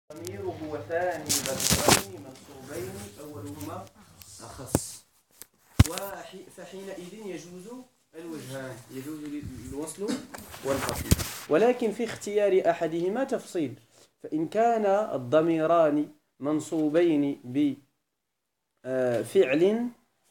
الضمير هو ثاني ضميرين منصوبين أولهما أخص، فحينئذ يجوز الوجهان، يجوز الوصل والفصل، ولكن في اختيار أحدهما تفصيل. فإن كان الضميران منصوبين بفعل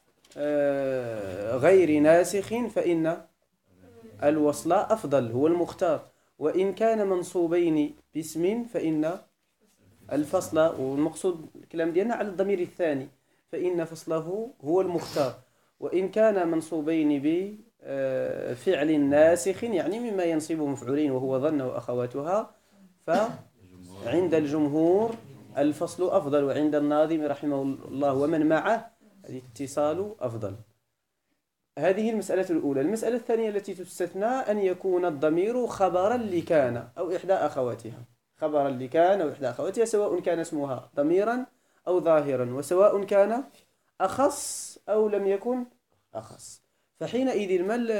غير ناسخ فإن الوصل أفضل، هو المختار. وإن كان منصوبين باسم فإن الفصل، والمقصود الكلام ديالنا على الضمير الثاني، فإن فصله هو المختار. وإن كان منصوبين بفعل ناسخ، يعني مما ينصب مفعولين وهو ظن وأخواتها، فعند الجمهور الفصل أفضل، وعند الناظم رحمه الله ومن معه الاتصال أفضل. هذه المسألة الأولى. المسألة الثانية التي تستثنى أن يكون الضمير خبرا لكان أو إحدى أخواتها، خبرا لكان أو إحدى أخواتها، سواء كان اسمها ضميرا أو ظاهرا، وسواء كان أخص أو لم يكن أخص. فحينئذ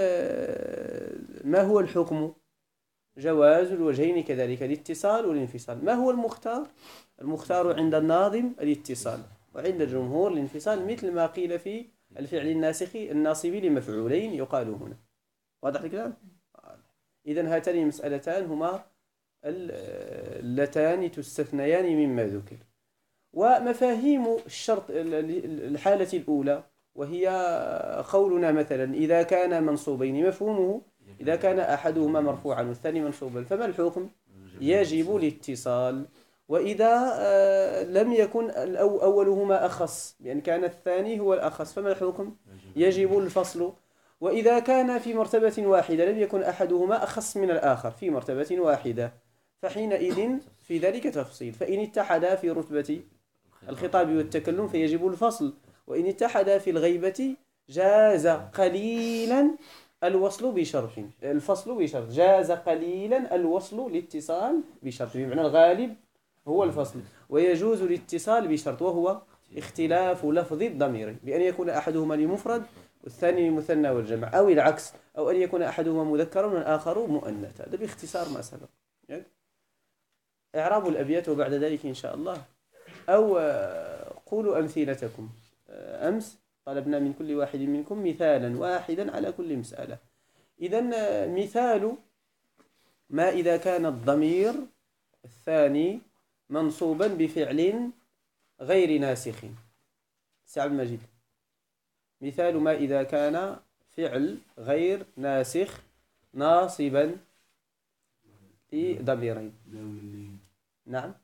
ما هو الحكم؟ جواز الوجهين كذلك، الاتصال والانفصال. ما هو المختار؟ المختار عند الناظم الاتصال، وعند الجمهور الانفصال، مثل ما قيل في الفعل الناسخ الناصب لمفعولين يقال هنا. واضح الكلام؟ إذن هاتان المسألتان هما اللتان تستثنيان مما ذكر. ومفاهيم الشرط الحالة الأولى، وهي قولنا مثلا إذا كان منصوبين، مفهومه إذا كان أحدهما مرفوعا والثاني منصوبا فما الحكم؟ يجب الاتصال. وإذا لم يكن أولهما أخص، بأن كان الثاني هو الأخص، فما الحكم؟ يجب الفصل. وإذا كان في مرتبة واحدة، لم يكن أحدهما أخص من الآخر في مرتبة واحدة، فحينئذ في ذلك تفصيل. فإن اتحدا في رتبة الخطاب والتكلم فيجب الفصل، وإن اتحدا في الغيبة جاز قليلا الوصل بشرط، الفصل بشرط، جاز قليلا الوصل الاتصال بشرط، بمعنى الغالب هو الفصل، ويجوز الاتصال بشرط، وهو اختلاف لفظ الضمير، بأن يكون أحدهما لمفرد والثاني للمثنى والجمع، أو العكس، أو أن يكون أحدهما مذكرا والآخر مؤنث. هذا باختصار ما سبق. إعراب الأبيات وبعد ذلك إن شاء الله، أو قولوا أمثلتكم. أمس طلبنا من كل واحد منكم مثالا واحدا على كل مسألة. إذن مثال ما إذا كان الضمير الثاني منصوبا بفعل غير ناسخ. سعد المجيد، مثال ما إذا كان فعل غير ناسخ ناصبا لضميرين. نعم،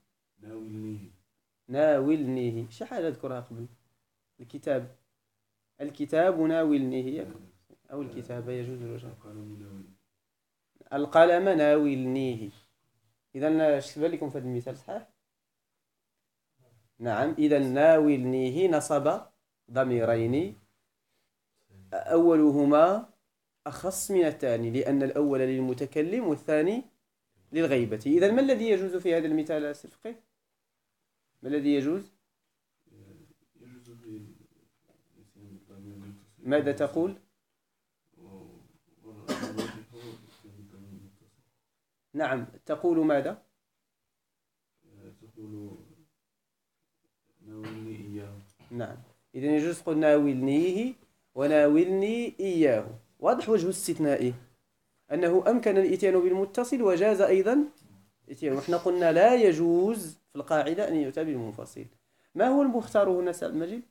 ناولنيه. شحال أذكرها قبل؟ الكتاب ناولنيه، أو الكتاب يجوز الوجه. القلم ناولنيه. إذن شبه لكم في هذا المثال صحيح؟ نعم. إذن ناولنيه نصب ضميرين، أولهما أخص من الثاني، لأن الأول للمتكلم والثاني للغيبة. إذن ما الذي يجوز في هذا المثال الفقهي؟ ما الذي يجوز؟ ماذا تقول؟ نعم، تقول ماذا؟ تقول ناولني إياه. نعم، إذن يجوز تقول ناولنيه وناولني إياه. واضح وجه استثنائه أنه أمكن الإتيان بالمتصل وجاز أيضا الإتيان. وإحنا قلنا لا يجوز في القاعدة أن يؤتى بالمنفصل. ما هو المختار هنا سعد المجيد؟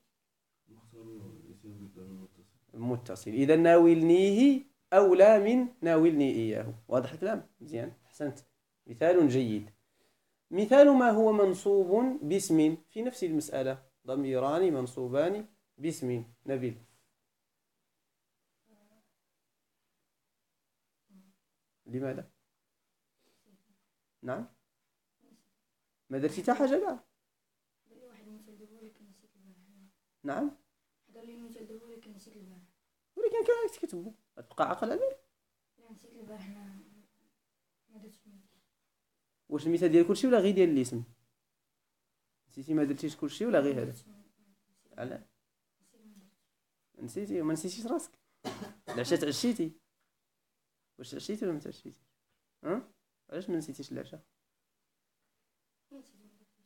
المتصل. إذا ناولنيه أولى من ناولني إياه. واضح الكلام؟ مزيان، أحسنت، مثال جيد. مثال ما هو منصوب باسم في نفس المسألة، ضميران منصوبان باسم. نبيل. لماذا؟ نعم، ما درتي حتى حاجة كاع؟ نعم، ولكن كان كتبه تبقى عقل عليه. واش المثال ديال كلشي ولا غير ديال الاسم؟ نسيتي ما درتيش كلشي ولا غير هذا؟ علاه نسيتي؟ ما نسيتيش راسك؟ العشاء تعشيتي؟ واش تعشيتي ولا ما تعشيتي؟ علاش ما نسيتيش العشاء؟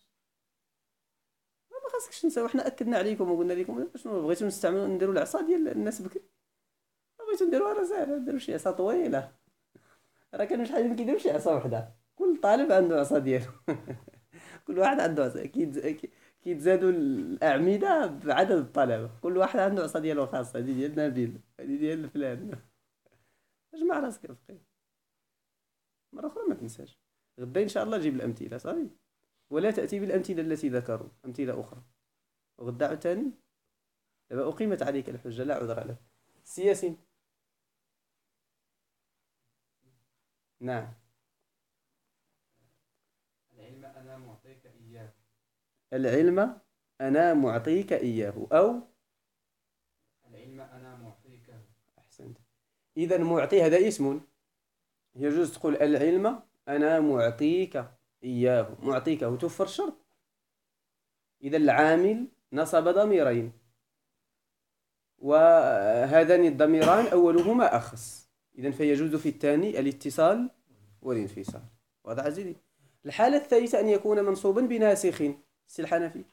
خاصكش تنساو، حنا اكدنا عليكم وقلنا لكم شنو بغيتو نستعملوا نديروا العصا ديال الناس بكري، بغيتو نديروها راه ساهله، نديروا شي عصا طويله، راه كانوا شحال من كيديروا شي عصا وحده، كل طالب عنده عصا ديالو. كل واحد عنده عصا، كيتزادوا الاعمده بعدد الطلبه، كل واحد عنده عصا ديالو خاصه، هذه ديال نبيل، هذه ديال فلان. اجمع راسك الفقيه، مره اخرى ما تنساش، غدا ان شاء الله جيب الامثله صافي، ولا تاتي بالامثله التي ذكروا، امثله اخرى، وغدا عاوتاني دابا اقيمت عليك الحجه لا عذر لك. السياسي. نعم. العلم أنا معطيك إياه. العلم أنا معطيك إياه، أو العلم أنا معطيك. أحسنت. إذا معطي هذا اسم، يجوز تقول العلم أنا معطيك إياه، معطيك وتوفر الشرط. إذا العامل نصب ضميرين، وهذان الضميران أولهما أخص، إذا فيجوز في الثاني الاتصال والانفصال. واضح عزيزي؟ الحالة الثالثة أن يكون منصوبا بناسخ. سي الحنفي.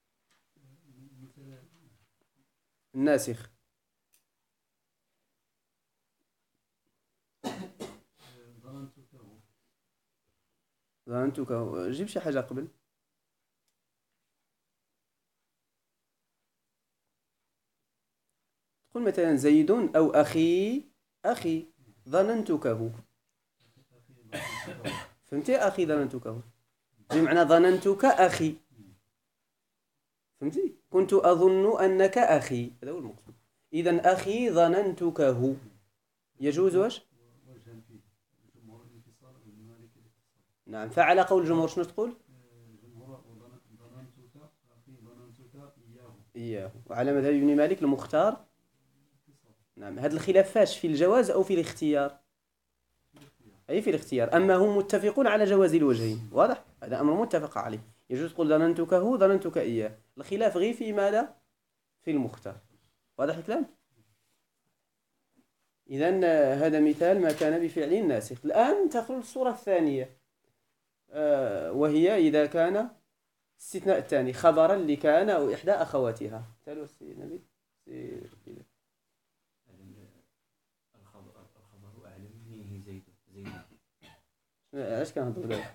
الناسخ. ظننتك، جيب شي حاجة قبل. قل مثلا زيد أو أخي، أخي ظننتكه. فهمتي؟ أخي ظننتكه بمعنى ظننتك أخي، فهمتي؟ كنت أظن أنك أخي، هذا هو المقصود. إذا أخي ظننتكه يجوز واش؟ نعم. فعلى قول الجمهور شنو تقول؟ إياه. وعلى مذهب ابن مالك المختار. نعم. هذا الخلاف فاش في الجواز أو في الاختيار؟ أي في الاختيار. أما هم متفقون على جواز الوجهين، واضح؟ هذا أمر متفق عليه، يجوز تقول ظننتكه ظننتك إياه، الخلاف غير في ماذا؟ في المختار. واضح الكلام؟ إذا هذا مثال ما كان بفعل ناسخ. الآن تخرج الصورة الثانية، وهي إذا كان استثناء الثاني خبرا لكان أو إحدى أخواتها. مثال السي نبي الخبر أعلمني زيد. علاش كنهضروا دابا؟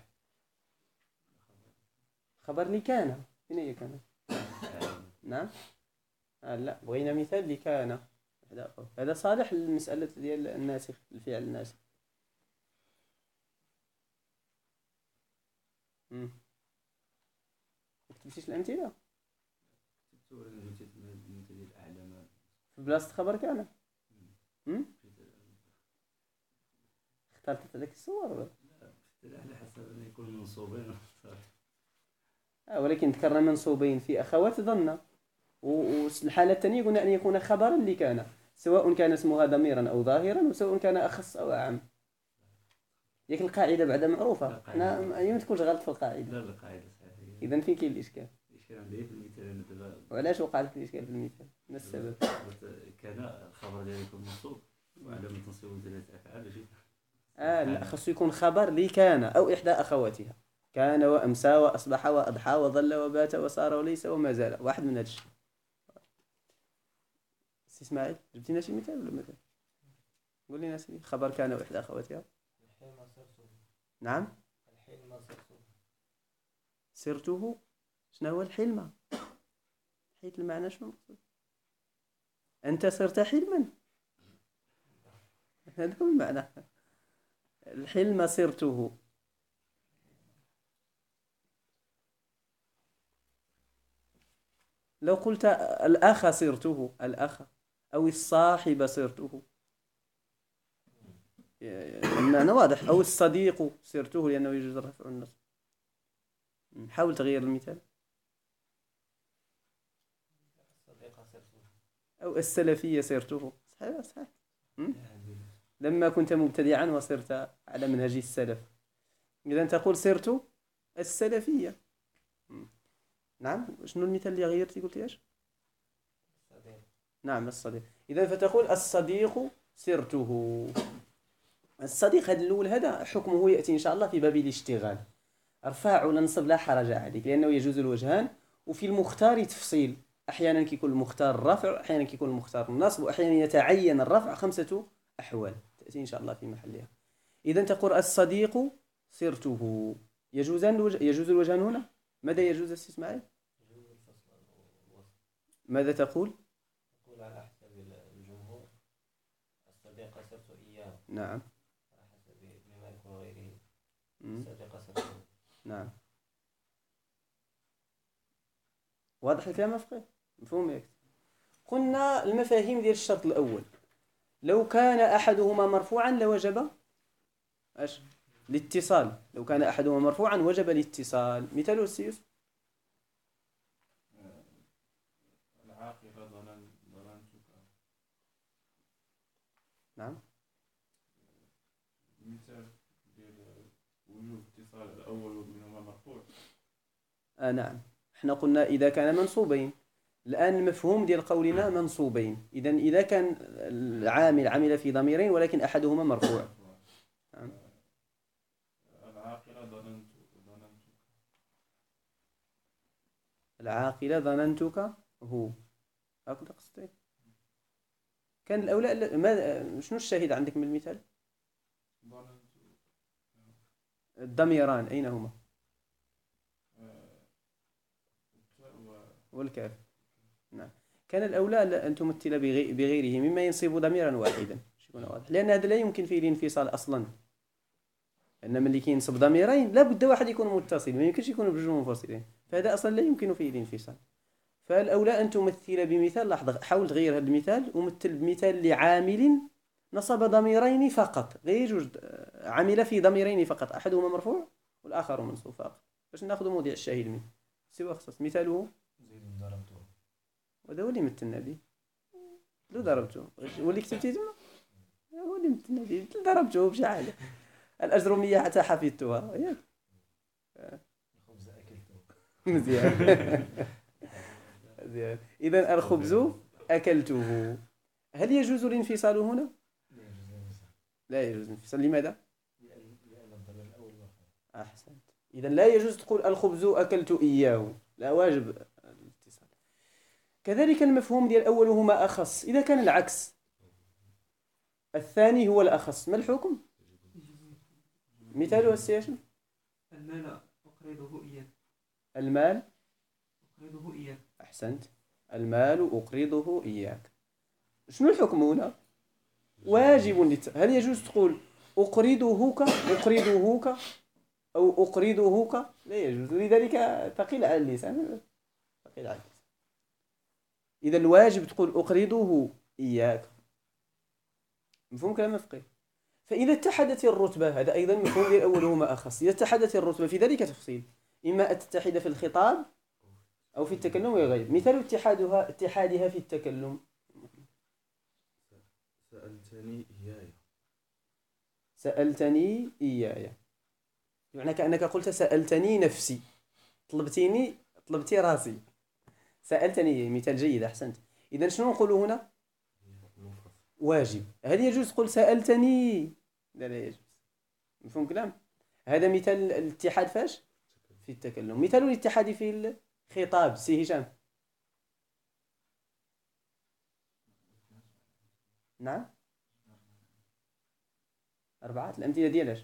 خبر لكان، فين هي كان؟ نعم. لا، بغينا مثال لكان، هذا صالح للمسألة ديال الناسخ، الفعل الناسخ. ما كتبتيش الأمثلة في بلاصة خبر كان؟ اخترت لك الصور ولا؟ على حسب أن يكون منصوبين. ولكن ذكرنا منصوبين في أخوات ظن، والحالة الثانية قلنا أن يكون خبرا لكان، سواء كان اسمها ضميرا أو ظاهرا، وسواء كان أخص أو أعم. ياك القاعدة بعد معروفة، أنا أيوم تكونش غلط في القاعدة. لا القاعدة صحيحة. إذا فين كاين الإشكال؟ الإشكال عندي في المثال دابا. وعلاش وقع لك الإشكال في المثال؟ ما السبب؟ كان الخبر ديالو يكون منصوب وعلامة تنصيبه ثلاث أفعال. لا، خصو يكون خبر لكان أو إحدى أخواتها، كان وأمسى وأصبح وأضحى وظل وبات وصار وليس وما زال، واحد من هذا الشيء. سي إسماعيل، جبتينا شي مثال ولا مثال؟ قول لنا سيدي، خبر كان وإحدى أخواتها. نعم. سرته. شنو هو الحلم؟ حيت المعنى شنو المقصود؟ أنت صرت حلما، هذا هو المعنى. الحلم صرته. لو قلت الأخ صرته، الأخ أو الصاحب صرته، المعنى واضح. أو الصديق صرته، لأنه يجوز رفع النصب. حاول تغيير المثال. أو السلفية صرته، صحيح صحيح. لما كنت مبتدعا وصرت على منهج السلف، إذا تقول صرت السلفية. نعم. شنو المثال اللي غيرتي؟ قلت ايش؟ نعم الصديق. إذا فتقول الصديق صرته. الصديق هذا الأول، هذا حكمه يأتي إن شاء الله في باب الاشتغال، ارفع وننصب لا حرج عليك، لأنه يجوز الوجهان، وفي المختار تفصيل. أحيانا كيكون المختار رفع، أحيانا كيكون المختار النصب، وأحيانا يتعين الرفع. 5 أحوال تأتي إن شاء الله في محلها. إذا تقول الصديق صرته، يجوز الوجهان هنا. ماذا يجوز أستاذ إسماعيل؟ يجوز الفصل والوصل. ماذا تقول؟ تقول على حسب الجمهور الصديق صرت إياه، نعم. على حسب بما يكون غيره مم. الصديق صرته. نعم. واضح الكلام فقيه؟ مفهوم ياك؟ قلنا المفاهيم ديال الشرط الأول، لو كان أحدهما مرفوعا لوجب اش الاتصال. لو كان أحدهما مرفوعا وجب الاتصال. مثال السيوس. العاقلة ظننتك. نعم. مثال ديال وجوب اتصال الأول منهما مرفوع. نعم. احنا قلنا إذا كان منصوبين. الآن المفهوم ديال قولنا منصوبين. إذا كان العامل عمل في ضميرين ولكن أحدهما مرفوع. نعم. العاقلة ظننتك. العاقلة ظننتك هو. هكذا قصدي. كان الأولى ما شنو الشاهد عندك من المثال؟ ظننت الضميران أين هما؟ والكاف. نعم. كان الأولى أن تمثل بغيره مما ينصب ضميرا واحدا، لأن هذا لا يمكن فيه الانفصال أصلا. إنما اللي كينصب ضميرين لابد واحد يكون متصل، ما يمكنش يكونوا بجوج منفصلين، فهذا أصلا لا يمكن فيه الانفصال. فالأولى أن تمثل بمثال. لاحظ، حاول تغير هذا المثال ومثل بمثال لعامل نصب ضميرين فقط، غير جوج عمل في ضميرين فقط، أحدهما مرفوع والآخر منصوب فقط، باش ناخذ موضع الشاهد منه. سوى خصص مثاله زيد ضربته. وهذا هو اللي مثلنا به. لو ضربته هو اللي كتبتي تما، هو اللي مثلنا به. ضربته بشي حاجة. الأجرمية حتى حفظتها ياك. الخبز أكلته. مزيان. مزيان. إذا الخبز أكلته. هل يجوز الانفصال هنا؟ لا يجوز الانفصال. لا يجوز الانفصال. لماذا؟ لأن الضمير الأول مرفوع. أحسنت. إذا لا يجوز تقول الخبز أكلت إياه، لا، واجب الاتصال. كذلك المفهوم ديال الأول هما أخص. إذا كان العكس، الثاني هو الأخص، ما الحكم؟ مثاله السياشن. المال أقرضه إياك. المال أقرضه إياك. أحسنت. المال أقرضه إياك. شنو الحكم هنا؟ واجب. هل يجوز تقول أقرضهك أو أقرضهك؟ لا يجوز. لذلك ثقيل على اللسان. ثقيل على اللسان. إذا الواجب تقول أقرضه إياك. مفهوم كلام فقيه؟ فإذا اتحدت الرتبة، هذا أيضا مفهوم ديال الأول هما أخص. إذا اتحدت الرتبة في ذلك تفصيل، إما أن تتحد في الخطاب أو في التكلم وغيره. مثال اتحادها في التكلم. سألتني إياي. سألتني إياي يعني كأنك قلت سألتني نفسي، طلبتي راسي. سألتني مثال جيد، أحسنت. إذا شنو نقول هنا؟ واجب. هل يجوز تقول سألتني؟ لا، لا يجوز. مفهوم كلام؟ هذا مثال الاتحاد فاش؟ في التكلم. مثال الاتحاد في الخطاب سي هشام. نعم. 4 الأمثلة ديالاش؟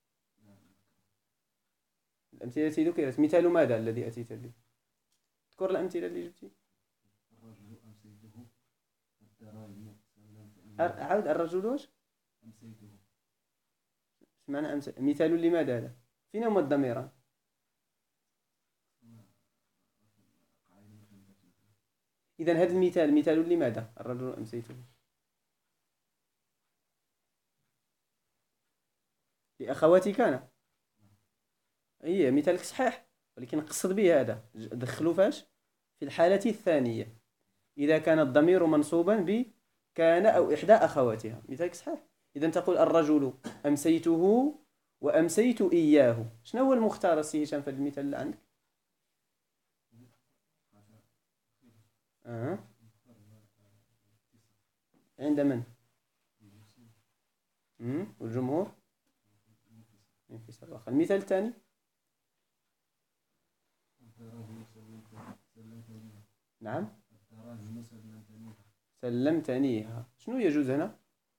الأمثلة التي ذكرت. مثال ماذا الذي أتيت به؟ اذكر الأمثلة اللي جبتي. الرجل أمسيته. الدراهم. عاود. الرجل واش؟ أمسيته. معنى مثال لماذا هذا؟ فين هما الضميران؟ إذا هذا المثال مثال لماذا؟ الرجل أمسيته. لأخواتي كان. أي مثالك صحيح، ولكن قصد به هذا دخلوا فاش؟ في الحالة الثانية، إذا كان الضمير منصوبا بكان أو إحدى أخواتها. مثالك صحيح. إذا تقول الرجل أمسيته وأمسيت إياه. شنو هو المختار السي هشام في المثال اللي عندك؟ عند من؟ والجمهور؟ انفصال. المثال الثاني نعم. سلمتنيها، شنو يجوز هنا؟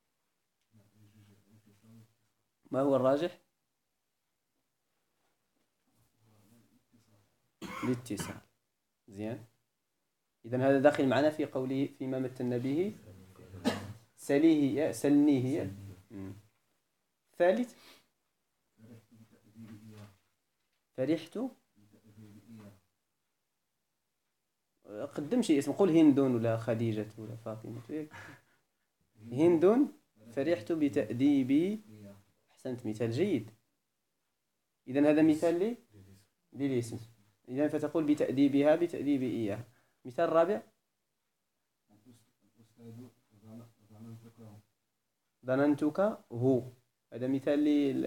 ما هو الراجح؟ الاتصال. زين، إذن هذا داخل معنا في قوله فيما مثلنا به سليه سلنيه. ثالث فرحت، قدم شيء اسم، قول هند ولا خديجة ولا فاطمة. هند فرحت بتأديبي. أحسنت، مثال جيد. إذن هذا مثال للاسم. إذن فتقول بتأديبها بتأديب إياه. مثال رابع ظننتك هو، هذا مثال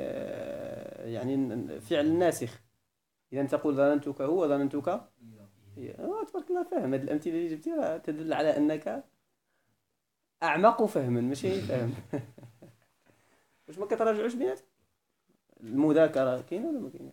يعني فعل ناسخ. إذن تقول ظننتك هو وظننتك تبارك الله، فاهم. هذه الأمثلة اللي جبتها تدل على أنك أعمق فهما، ماشي فهم. واش ما كتراجعوش بينات المذاكرة؟ كاينة ولا ما كاينة؟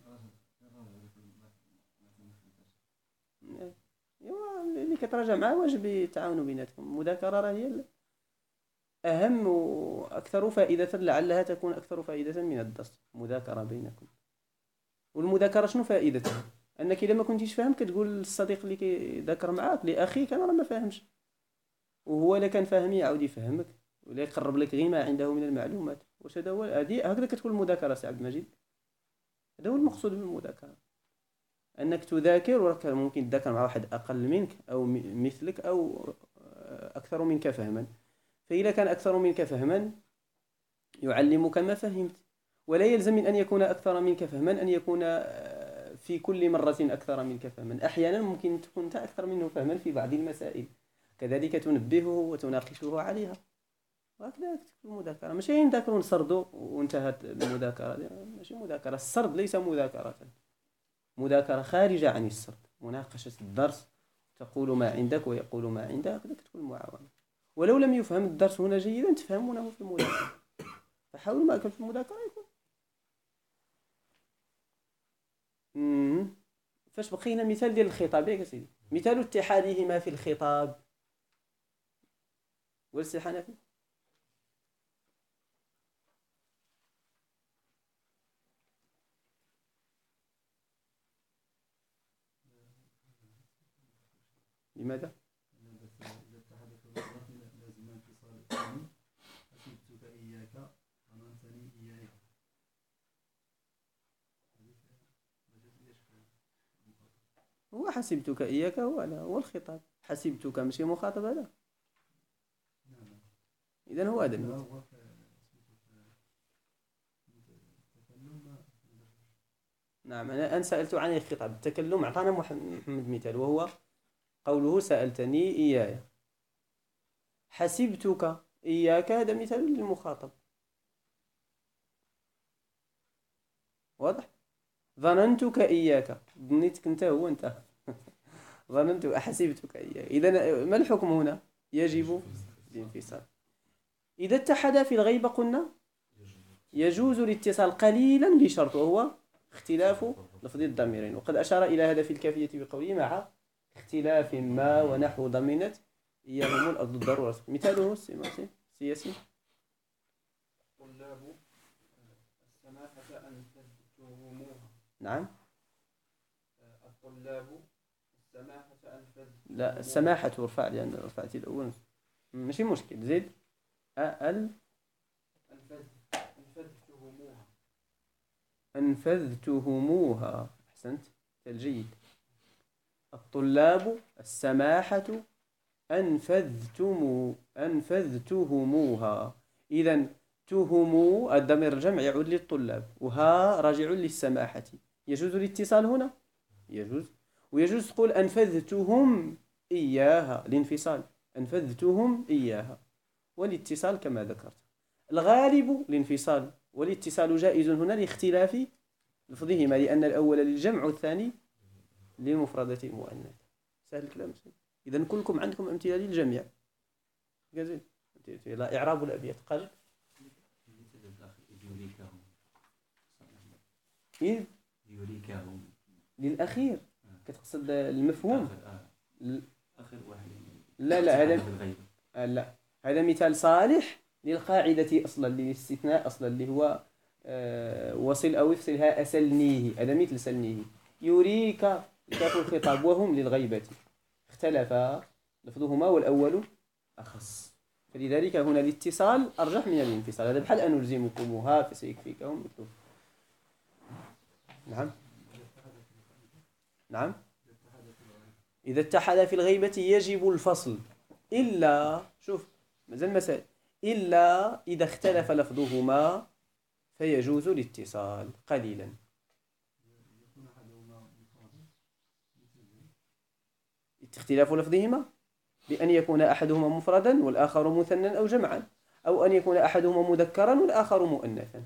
اللي كتراجع معاه واجب يتعاونوا بيناتكم. المذاكرة راه هي أهم وأكثر فائدة، لعلها تكون أكثر فائدة من الدرس. مذاكرة بينكم. والمذاكرة شنو فائدتها؟ أنك إذا ما كنتيش فاهم كتقول للصديق اللي كيذاكر معاك لأخيك أنا راه ما فاهمش، وهو لا كان فاهم يعاود يفهمك ولا يقرب لك غير ما عنده من المعلومات. واش هذا هو؟ هكذا كتكون المذاكرة سي عبد المجيد. هذا هو المقصود بالمذاكرة، أنك تذاكر وراك ممكن تذاكر مع واحد أقل منك أو مثلك أو أكثر منك فهما. فإذا كان أكثر منك فهما يعلمك ما فهمت، ولا يلزم من أن يكون أكثر منك فهما أن يكون في كل مرة أكثر منك فهما. أحيانا ممكن تكون أنت أكثر منه فهما في بعض المسائل، كذلك تنبهه وتناقشه عليها. وهكذا تكون المذاكرة. ماشي نذاكروا نسردوا وانتهت المذاكرة، ماشي مذاكرة. السرد ليس مذاكرة، مذاكرة خارجة عن السرد، مناقشة الدرس، تقول ما عندك ويقول ما عندك، هكذا تكون المعاونة. ولو لم يفهم الدرس هنا جيدا تفهمونه في المذاكرة، فحاول ما كان في المذاكرة يكون. فاش بقينا مثال ديال الخطاب ياك سيدي، مثال اتحادهما في الخطاب والسي لماذا؟ هو حسبتك إياك هو الخطاب، حسبتك ماشي مخاطب هذا. إذن هو هذا المثال. نعم، أنا سألت عن الخطاب. التكلم أعطانا محمد مثال، وهو قوله سألتني إياي. حسبتك إياك هذا مثال للمخاطب، واضح. ظننتك إياك، ظنيتك أنت هو أنت. ظننت حسبتك إياك. إذن ما الحكم هنا؟ يجب الانفصال. إذا اتحدا في الغيبة قلنا يجوز الاتصال قليلا بشرط، وهو اختلاف لفظ الضميرين. وقد أشار إلى هذا في الكافية بقوله مع اختلاف ما ونحو ضمنت إياهم الأرض الضرورة. مثاله سياسي. طلاب السماحة أنفذتموها. نعم. الطلاب السماحة أنفذتموها. لا، السماحة ارفع لأن رفعتي الأول ماشي مشكل. زيد أنفذتهموها. أحسنت، الجيد. الطلاب السماحة أنفذتهموها. إذن تهموا الضمير الجمع يعود للطلاب، وها راجع للسماحة. يجوز الاتصال هنا؟ يجوز. ويجوز تقول أنفذتهم إياها، الانفصال أنفذتهم إياها، والاتصال كما ذكرت. الغالب الانفصال، والاتصال جائز هنا لاختلاف لفظهما، لأن الأول للجمع والثاني للمفردة المؤنث. سهل الكلام. إذن كلكم عندكم أمثلة للجميع. جزيل. لا إعراب الأبيات قال يريكهم للأخير، كتقصد المفهوم. آخر واحد. لا هذا بالغيبة. لا، هذا مثال صالح للقاعدة أصلا، للاستثناء أصلا، اللي هو وصل أو افصلها أسلنيه. هذا مثل سلنيه. يريك كاف الخطاب وهم للغيبة اختلف لفظهما والأول أخص، فلذلك هنا الاتصال أرجح من الانفصال. هذا بحال أن نلزمكمها فسيكفيكهم مكتوب. نعم إذا اتحد في الغيبة يجب الفصل، إلا شوف مازال مسائل، إلا إذا اختلف لفظهما فيجوز الاتصال قليلا. اختلاف لفظهما بأن يكون أحدهما مفردا والآخر مثنى أو جمعا، أو أن يكون أحدهما مذكرا والآخر مؤنثا.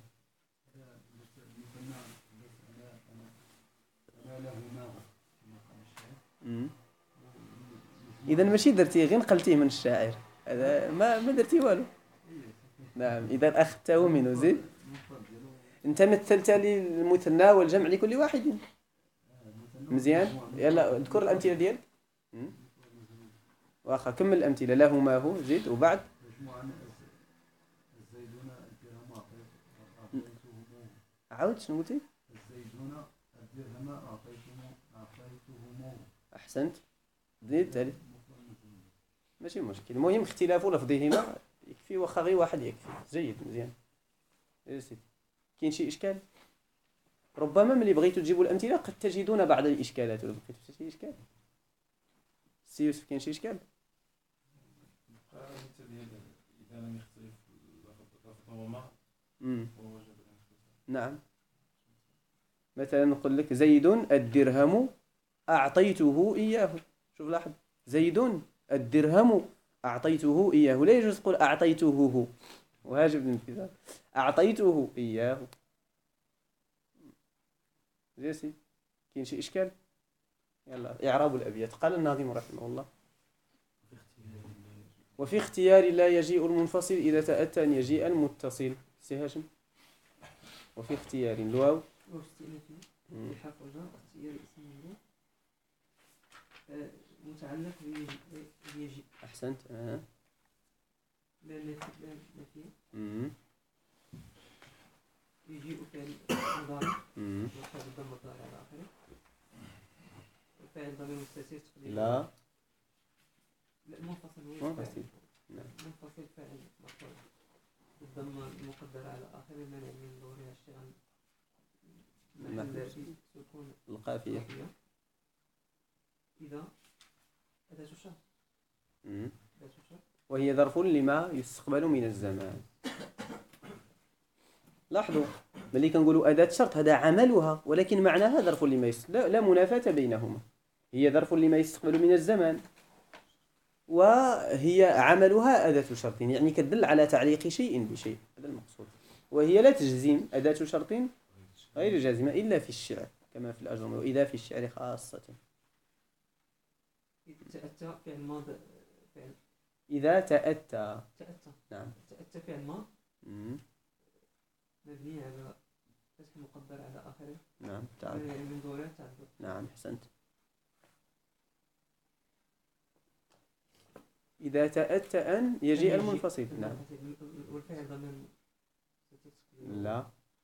إذا ماشي درتيه غير نقلتيه من الشاعر، هذا ما درتي والو. نعم إذا أخذته منه زيد، أنت مثلت لي المثنى والجمع لكل واحد. مزيان، يلا اذكر الأمثلة ديالك. واخا كمل الأمثلة. لهما هو زيد وبعد. عاود شنو قلتي؟ الزيدون الدرهم أعطيتهم. أحسنت. زيد تالي. ماشي مشكل، المهم اختلاف لفظهما يكفي، واخا غير واحد يكفي. جيد مزيان. كاين شي إشكال؟ ربما ملي بغيتوا تجيبوا الأمثلة قد تجدون بعض الإشكالات. ولا بغيتوا شي إشكال؟ سي يوسف كاين شي إشكال؟ إذا لم يختلف لفظهما ووجب الانفصال. نعم، مثلا نقول لك زيد الدرهم أعطيته إياه. شوف لاحظ، زيد الدرهم أعطيته إياه، لا يجوز تقول أعطيته هو، واجب الانفصال. أعطيته إياه. جيسي كاين شي إشكال؟ يلا إعراب الأبيات. قال الناظم رحمه الله: وفي اختيار لا يجيء المنفصل إذا تأتى أن يجيء المتصل. سي هاشم. وفي اختيار الواو حرف الجر اختيار اسم الموضوع متعلق بيجي. أحسنت. لا نفي يجيء فعل مضارع مرفوع بالضمة الظاهرة على آخره، الفاعل ضمير مستتر تقديره لا منفصل. هو منفصل. منفصل فاعل مرفوع بالضمة المقدرة على آخره منع من ظهورها اشتغال محل سكون القافية. إذا أداة شرط. وهي ظرف لما يستقبل من الزمان. لاحظوا ملي كنقولوا أداة شرط هذا عملها، ولكن معناها ظرف لما لا منافاة بينهما. هي ظرف لما يستقبل من الزمان، وهي عملها أداة شرط، يعني كتدل على تعليق شيء بشيء. هذا المقصود. وهي لا تجزم، أداة شرط غير جازمة إلا في الشعر كما في الأجرمة، وإذا في الشعر خاصة. تأتى فعل ماضي. إذا تأتى. نعم. تأتى فعل ماضي مبني على فتح مقدر على آخره. نعم. تعال. من ظهورها تعذر. نعم أحسنت. إذا تأتى أن يجيء المنفصل. نعم. والفعل ضمير. لا.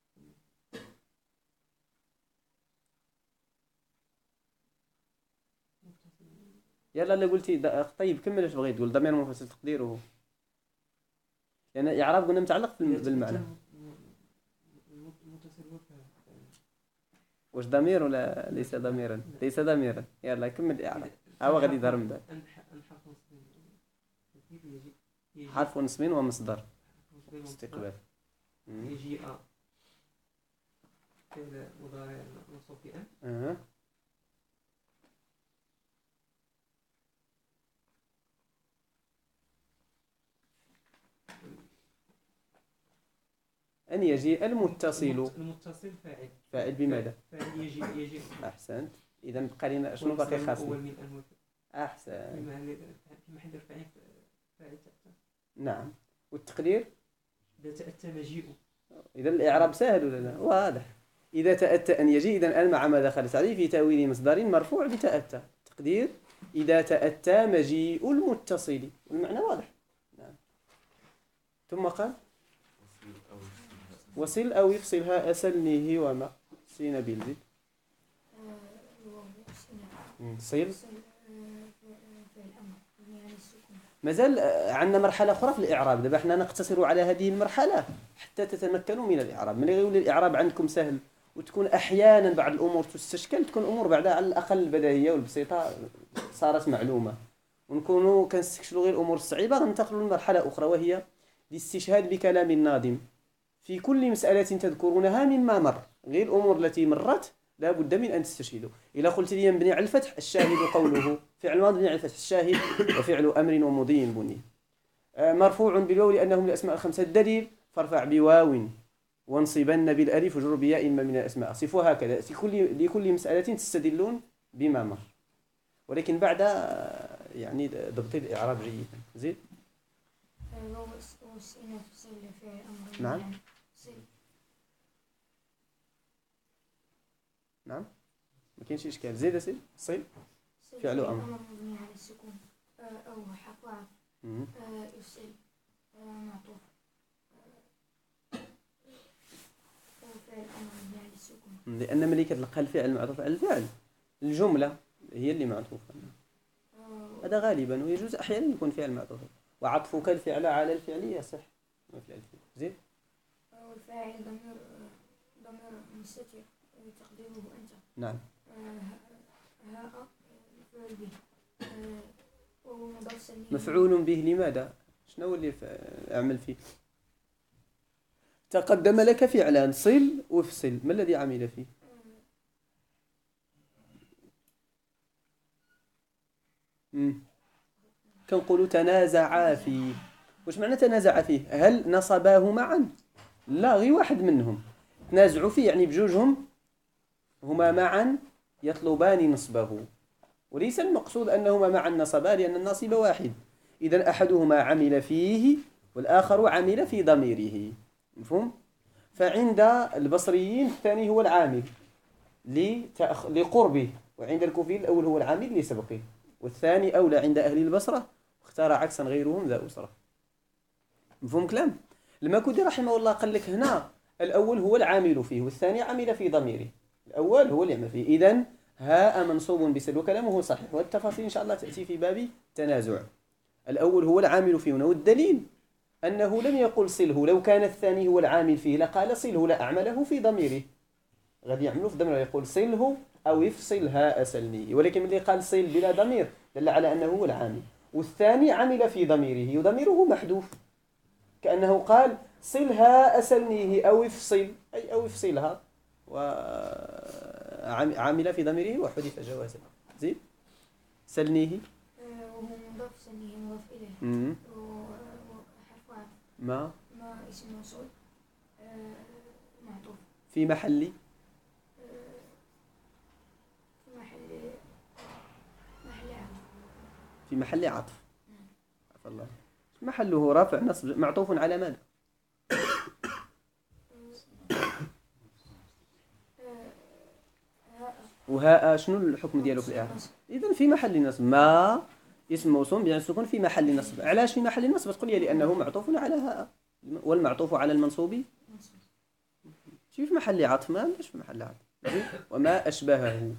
يلا اللي قلتي طيب كمل ايش بغيت تقول. ضمير منفصل تقديره، لأن يعني إعراب قلنا متعلق بالمعنى. واش ضمير ولا ليس ضميرا؟ ليس ضميرا. يلا كمل إعراب. هو غادي يظهر من بعد. حرف نصب ومصدر استقبال. يجيء فعل مضارع منصوب بأن. أن يجيء المتصل. المتصل فاعل بماذا؟ فاعل يجيء. أحسنت. إذا بقى لنا شنو باقي خاصني؟ أحسن. في محل رفع فاعل تأتى. نعم. والتقدير؟ إذا تأتى مجيء. إذا الإعراب سهل ولا لا؟ واضح. إذا تأتى أن يجيء، إذا أن مع ما دخلت عليه في تأويل مصدر مرفوع بتأتى. تقدير إذا تأتى مجيء المتصل. المعنى واضح. نعم. ثم قال وصل أو يفصلها أسلنيه وما سين بالزد صل. مازال عندنا مرحلة أخرى في الإعراب. دابا حنا نقتصر على هذه المرحلة حتى تتمكنوا من الإعراب. ملي يولي الإعراب عندكم سهل وتكون أحيانا بعض الأمور تستشكل، تكون الأمور بعدها على الأقل البديهية والبسيطة صارت معلومة، ونكونوا كنستكشلوا غير الأمور الصعيبة. غننتقلوا لمرحلة أخرى وهي الاستشهاد بكلام الناظم في كل مسألة تذكرونها مما مر. غير الأمور التي مرت لا بد من أن تستشهدوا. إذا قلت لي مبني على الفتح، الشاهد قوله فعل ماضي مبني على الفتح الشاهد وفعل أمر ومضي بني. مرفوع بالواو لأنه من الأسماء الخمسة. الدليل فارفع بواو وانصبن بالألف وجر بياء إما من الأسماء. صفوا هكذا لكل مسألة تستدلون بما مر، ولكن بعد يعني ضبط الإعراب جيدا. زيد. نعم نعم ما كاينش اشكال. زيد سيد. صل فعل امر مبني على السكون او حرف عطف يفصل معطوف فعل امر مبني على السكون، لان ملي كتلقى الفعل معطوف على الفعل الجمله هي اللي معطوفه. هذا غالبا، ويجوز احيانا يكون فعل معطوف، وعطفك الفعل على الفعل يصح. زيد. والفاعل ضمير مستتر تقديره أنت. نعم. هاء مفعول به وهو مضاف سليم. مفعول به لماذا؟ شنو اللي أعمل فيه؟ تقدم لك فعلان صل وافصل، ما الذي عمل فيه؟ كنقولوا تنازعا فيه. واش معنى تنازع فيه؟ هل نصباه معا؟ لا، غير واحد منهم تنازعوا فيه، يعني بجوجهم هما معا يطلبان نصبه، وليس المقصود أنهما معا نصبا، لأن الناصب واحد. إذن أحدهما عمل فيه والآخر عمل في ضميره. مفهوم؟ فعند البصريين الثاني هو العامل لقربه، وعند الكوفيين الأول هو العامل لسبقه، والثاني أولى عند أهل البصرة، واختار عكسا غيرهم ذا أسرة. مفهوم كلام؟ الماكودي رحمه الله قال لك هنا الأول هو العامل فيه والثاني عمل في ضميره. الأول هو اللي يعمل فيه. إذن هاء منصوب بسل، وكلامه صحيح، والتفاصيل إن شاء الله تأتي في باب تنازع. الأول هو العامل فيه هنا، والدليل أنه لم يقل صله. لو كان الثاني هو العامل فيه لقال صله، لا أعمله في ضميره، غادي يعمله في ضميره، يقول صله أو يفصل هاء سلني. ولكن اللي قال صل بلا ضمير دل على أنه هو العامل، والثاني عمل في ضميره وضميره محذوف، كأنه قال صلها أسلنيه أو افصل، أي أو افصلها، وعمل في ضميره وحذف جوازا. زين. سلنيه وهو مضاف سلنيه مضاف إليه وحرف عطف ما اسم موصول معطوف في محل في محل عطف. عفى الله. محله رافع نصب معطوف على ماذا؟ وهاء شنو الحكم ديالو في الإعراب؟ إذن في محل نصب. ما اسم موصول بين السكون في محل نصب. علاش في محل نصب؟ تقول لي لأنه معطوف على هاء، والمعطوف على المنصوب شي في محل عطف. ما عندناش في محل عطف. وما أشبهه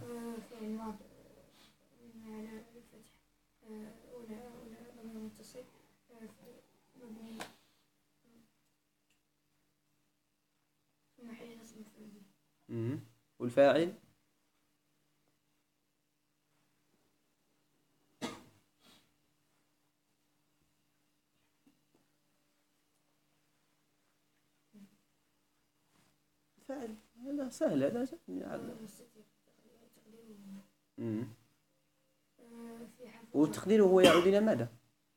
والفاعل فاعل. هذا سهل، هذا وتقديره هو يعود إلى ماذا؟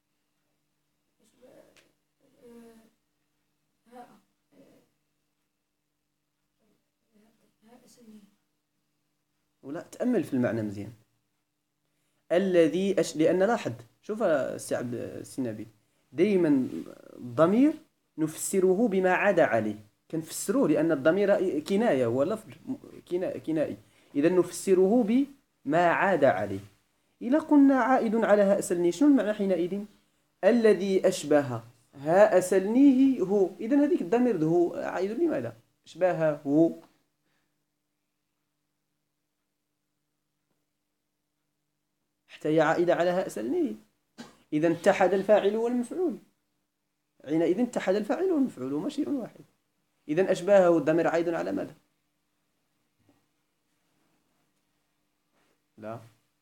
ولا تأمل في المعنى مزيان. الذي لأن لاحظ، شوف السي عبد السنابي، دائما الضمير نفسره بما عاد عليه، كنفسروه لأن الضمير كناية، هو لفظ كنائي، إذا نفسره بما عاد عليه. إذا قلنا عائد على هاء أسلنيه شنو المعنى حينئذ؟ الذي أشبه هاء أسلنيه هو، إذن هذيك الضمير هو عائد لماذا؟ أشبهه، حتى هي عائدة على هاء أسلنيه، إذا اتحد الفاعل والمفعول، حينئذ اتحد الفاعل والمفعول هما شيء واحد. إذا أشباهه الضمير عائد على ماذا؟ لا.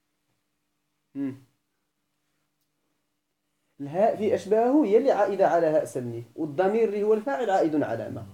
الهاء في أشباهه هي اللي عائدة على هاء سلنيه، والضمير اللي هو الفاعل عائد على ما.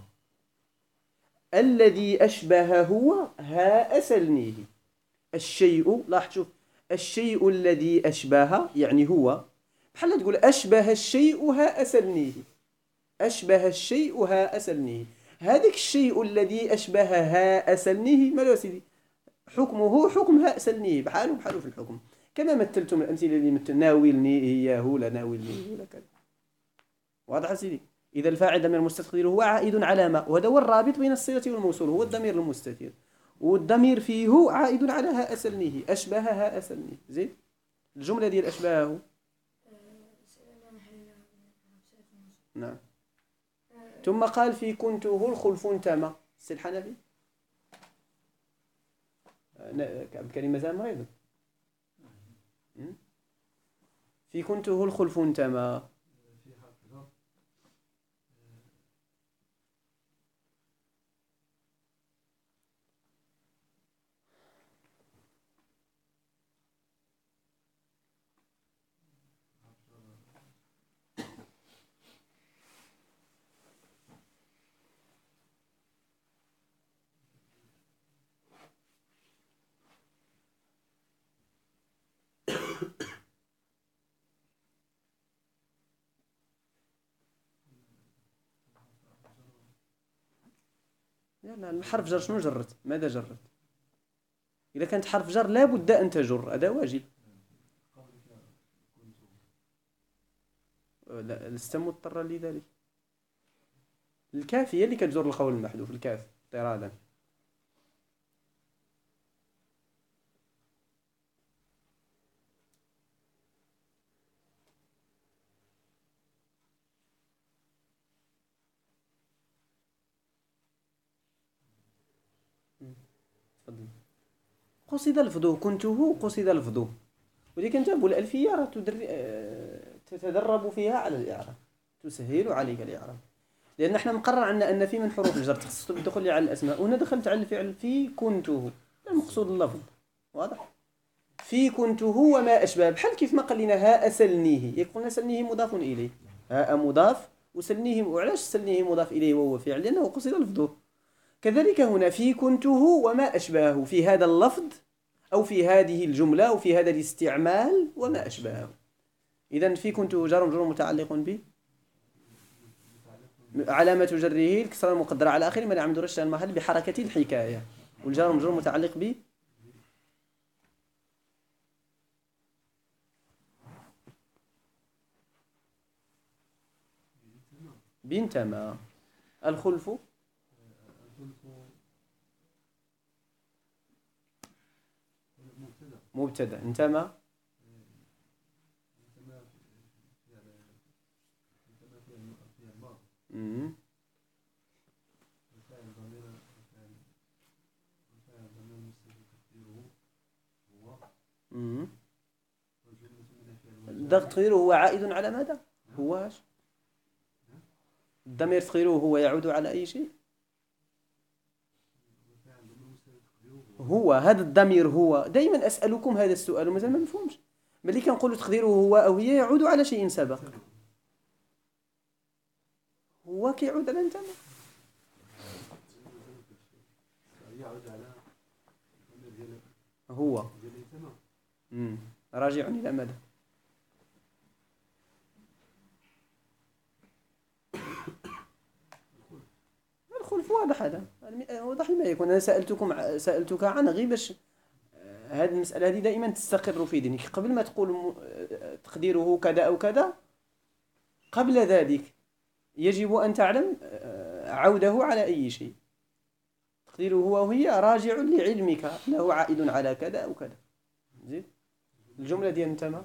الذي أشبه هو هاء سلنيه. الشيء، لاحظ شوف، الشيء الذي أشبه يعني هو، بحال تقول أشبه الشيء هاء سلنيه، أشبه الشيء هاء سلنيه. هذاك الشيء الذي أشبه هاء سلنيه مالو سيدي؟ حكمه حكم هاء سلنيه، بحاله في الحكم، كما مثلتم الأمثلة اللي مثل ناولني إياه لا ناولني ولا كذا. واضح سيدي؟ إذا الفاعل ضمير مستتر هو عائد على ما، وهذا هو الرابط بين الصلة والموصول، هو الضمير المستتر، والضمير فيه عائد على هاء سلنيه، أشبه هاء سلنيه. زين الجملة ديال أشبهه. نعم. ثم قال في كنته الخلف انتمى. السي الحنفي بكلمة زامة أيضا. في كنته الخلف انتمى. لا الحرف جر شنو جرت؟ ماذا جرت؟ إذا كانت حرف جر لا بد أن تجر، هذا واجب. لا لست مضطرا لذلك. الكاف هي اللي كتجر القول المحذوف، الكاف اضطرادا. قصد لفظه كنته، قصد لفظه، ولكن انت الألفية راه تتدرب فيها على الإعراب، تسهل عليك الإعراب، لأن احنا مقرر عندنا أن في من حروف الجر تخصص الدخول على الأسماء، وهنا دخلت على الفعل في كنته، المقصود اللفظ. واضح؟ في كنته وما أشبه، بحال كيف ما قال لنا هاء سلنيه، يقولنا سلنيه مضاف إليه، هاء مضاف وسلنيه، وعلاش سلنيه مضاف إليه وهو فعل؟ لأنه قصد لفظه. كذلك هنا في كنته وما أشبهه، في هذا اللفظ أو في هذه الجملة أو في هذا الاستعمال وما أشبهه. إذن في كنته جار ومجرور متعلق به، علامة جره الكسرة المقدرة على آخر منع من درجة المحل بحركة الحكاية، والجار والمجرور متعلق به بانتمى. الخلف مبتدا، انتمى تقديره هو عائد على ماذا؟ هو الضمير تقديره هو يعود على أي شيء؟ هو هذا الضمير هو، دائما أسألكم هذا السؤال ومازال ما مفهومش. ملي كنقولوا تقديره هو أو هي يعود على شيء سبق، هو كيعود على انتمى، هو راجع إلى ماذا؟ الخلف واضح، هذا واضح لما يكون. أنا سألتك عنه غير باش هذه المسألة هذه دائما تستقر في ذهنك قبل ما تقول تقديره كذا أو كذا. قبل ذلك يجب أن تعلم عوده على أي شيء. تقديره هو وهي راجع لعلمك أنه عائد على كذا أو كذا. زين الجملة ديال انتما.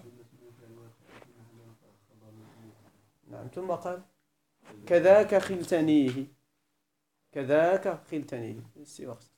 نعم. ثم قال كذاك خلتنيه، كذاك خلتنيه سي وقت.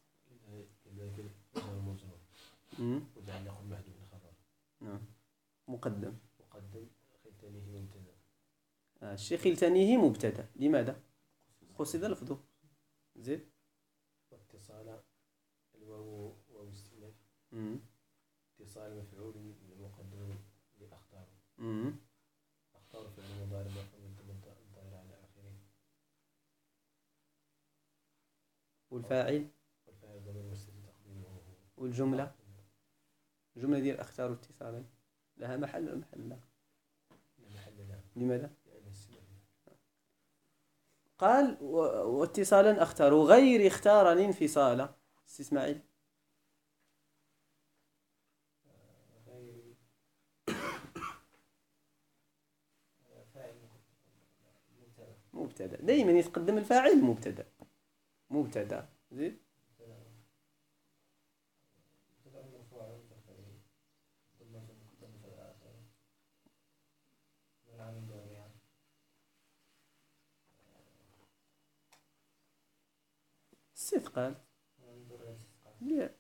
وجعل ياخذ محذوف الخبر. نعم. مقدم. خلتنيه مبتدا. الشيء خلتنيه مبتدا، لماذا؟ قصد لفظه. زيد. واتصال الواو واو استئناف. اتصال مفعول مقدم لأختار. أختار فعل مضارع الضمير على آخره. والفاعل ضمير مستتر تقديمه هو. والجملة، الجملة ديال أختار اتصالا لها محل ولا محل لا؟ لا محل لها. لماذا؟ لأن السبب. قال واتصالا أختار غير اختارا انفصالا. سي إسماعيل. غير فاعل مبتدا، دائما يتقدم الفاعل مبتدا. مبتدا. زيد. استثقال. لا.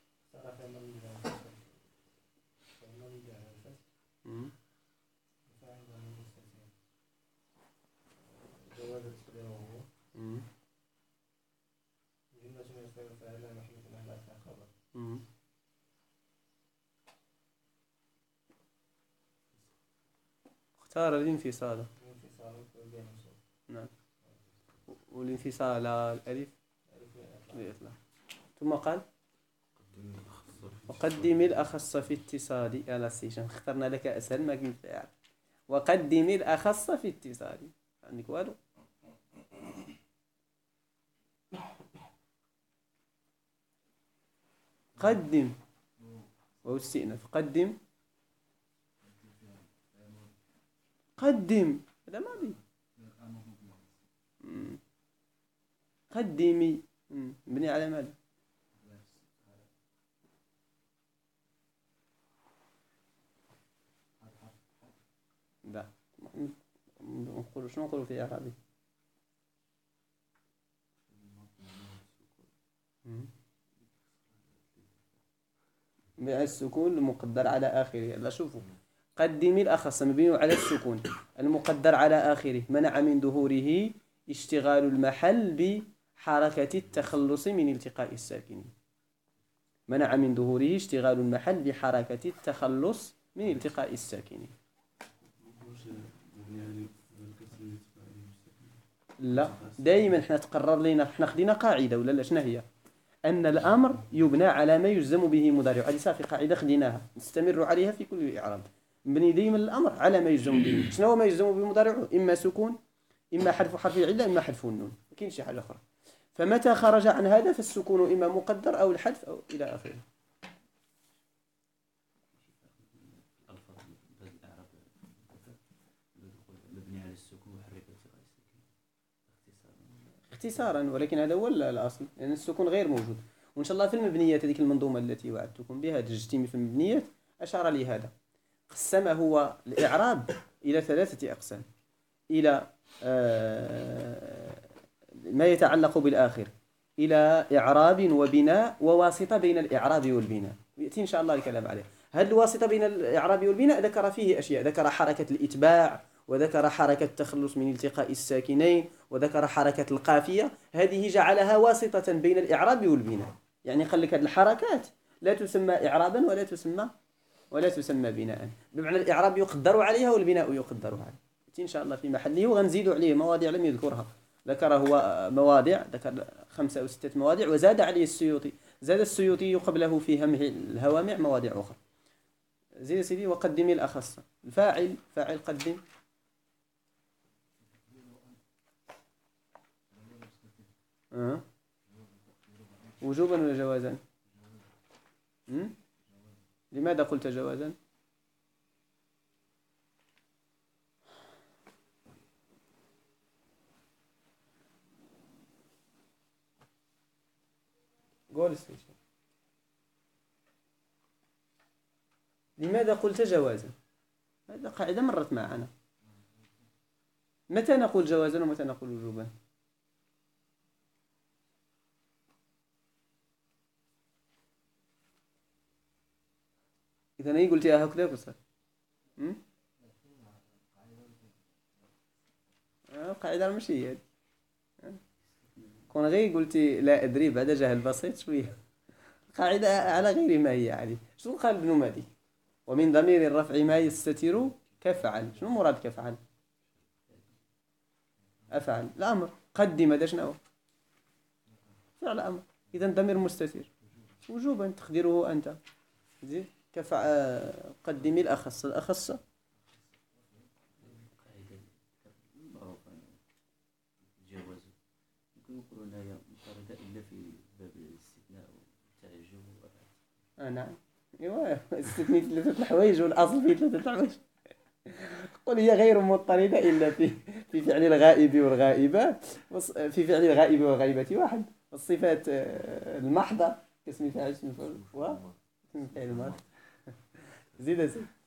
اختار الانفصال. نعم. والانفصال الألف لإطلاق. ثم قال وقدم الأخص في اتصال. أنا سيشن اخترنا لك أسهل ما كنت أعرف. وقدم الأخص في اتصال. عندك والو؟ قدم واستئنف. قدم قدم هذا ماضي. قدمي مبني على ماذا؟ لا. نقول شنو نقولوا في إعرابي؟ مع السكون المقدر على آخره. لا شوفوا، قدمي الأخص مبني على السكون المقدر على آخره، منع من ظهوره اشتغال المحل بحركة التخلص من التقاء الساكنين. منع من ظهوره اشتغال المحل بحركة التخلص من التقاء الساكنين. لا، دائما احنا تقرر لنا، احنا خدينا قاعدة ولا لا؟ شنو هي؟ أن الأمر يبنى على ما يجزم به مضارع. هذه صافي قاعدة خديناها نستمر عليها في كل إعراب. نبني دائما الأمر على ما يجزم به. شنو هو ما يجزم به مضارعه؟ إما سكون، إما حذف حرف العلة، إما حذف النون. ما كاينش شي حاجة أخرى. فمتى خرج عن هذا فالسكون إما مقدر أو الحذف أو إلى آخره. اختصارا، ولكن هذا هو الأصل، لأن يعني السكون غير موجود. وإن شاء الله في المبنيات هذيك المنظومة التي وعدتكم بها تجتمع في المبنيات أشار لي هذا. قسم هو الإعراب إلى 3 أقسام. إلى ما يتعلق بالآخر، إلى إعراب وبناء وواسطة بين الإعراب والبناء، ويأتي إن شاء الله الكلام عليه. هذه الواسطة بين الإعراب والبناء ذكر فيه أشياء، ذكر حركة الإتباع، وذكر حركة التخلص من التقاء الساكنين، وذكر حركة القافية. هذه جعلها واسطة بين الإعراب والبناء. يعني قال لك هذه الحركات لا تسمى إعرابا ولا تسمى بناء، بمعنى الإعراب يقدر عليها والبناء يقدر عليه. إن شاء الله في محله، وغنزيد عليه مواضيع لم يذكرها. ذكر هو مواضيع، ذكر 5 أو 6 مواضيع، وزاد عليه السيوطي. زاد السيوطي قبله في همه الهوامع مواضيع أخرى. زيد سيدي. وقدم الأخص. الفاعل، فاعل قدم. وجوبا ولا جوازا؟ لماذا قلت جوازا؟ قول السيشن. لماذا قلت جوازا؟ هذه قاعدة مرت معنا. متى نقول جوازا ومتى نقول وجوبا؟ إذا أنا قلتها هكذا بصر قاعدة ماشي هي. كون غير قلتي لا أدري بعد جهل بسيط شوية. قاعدة على غير ما هي يعني. شنو قال ابن مالك؟ ومن ضمير الرفع ما يستتر كفعل. شنو مراد كفعل؟ أفعل الأمر. قدم هذا شنو؟ فعل أمر. إذا ضمير مستتر وجوبا تقديره أنت. زين قدمي الأخص. الأخص قاعدة معروفة جواز يمكن يقولوا أنها مطاردة إلا في باب الاستثناء والتعجب والأفعال. نعم. ايوا استثنيت ثلاثة الحوايج والأصل في ثلاثة الحوايج. قل هي غير مضطردة إلا في فعل الغائب والغائبة. في فعل الغائب والغائبة واحد. الصفات المحضة كاسم فاعل اسم مفعول واسم فاعل الماضي. زيد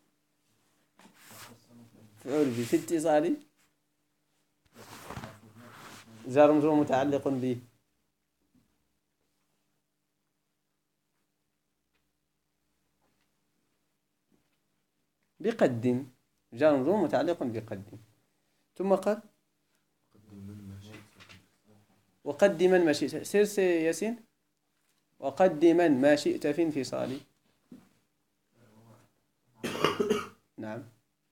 فعول به في اتصال جار مجرور متعلق به بقدم. جار مجرور متعلق بقدم. ثم قال وقدما ما شئت. سير ياسين. وقدما ما شئت في انفصال. نعم.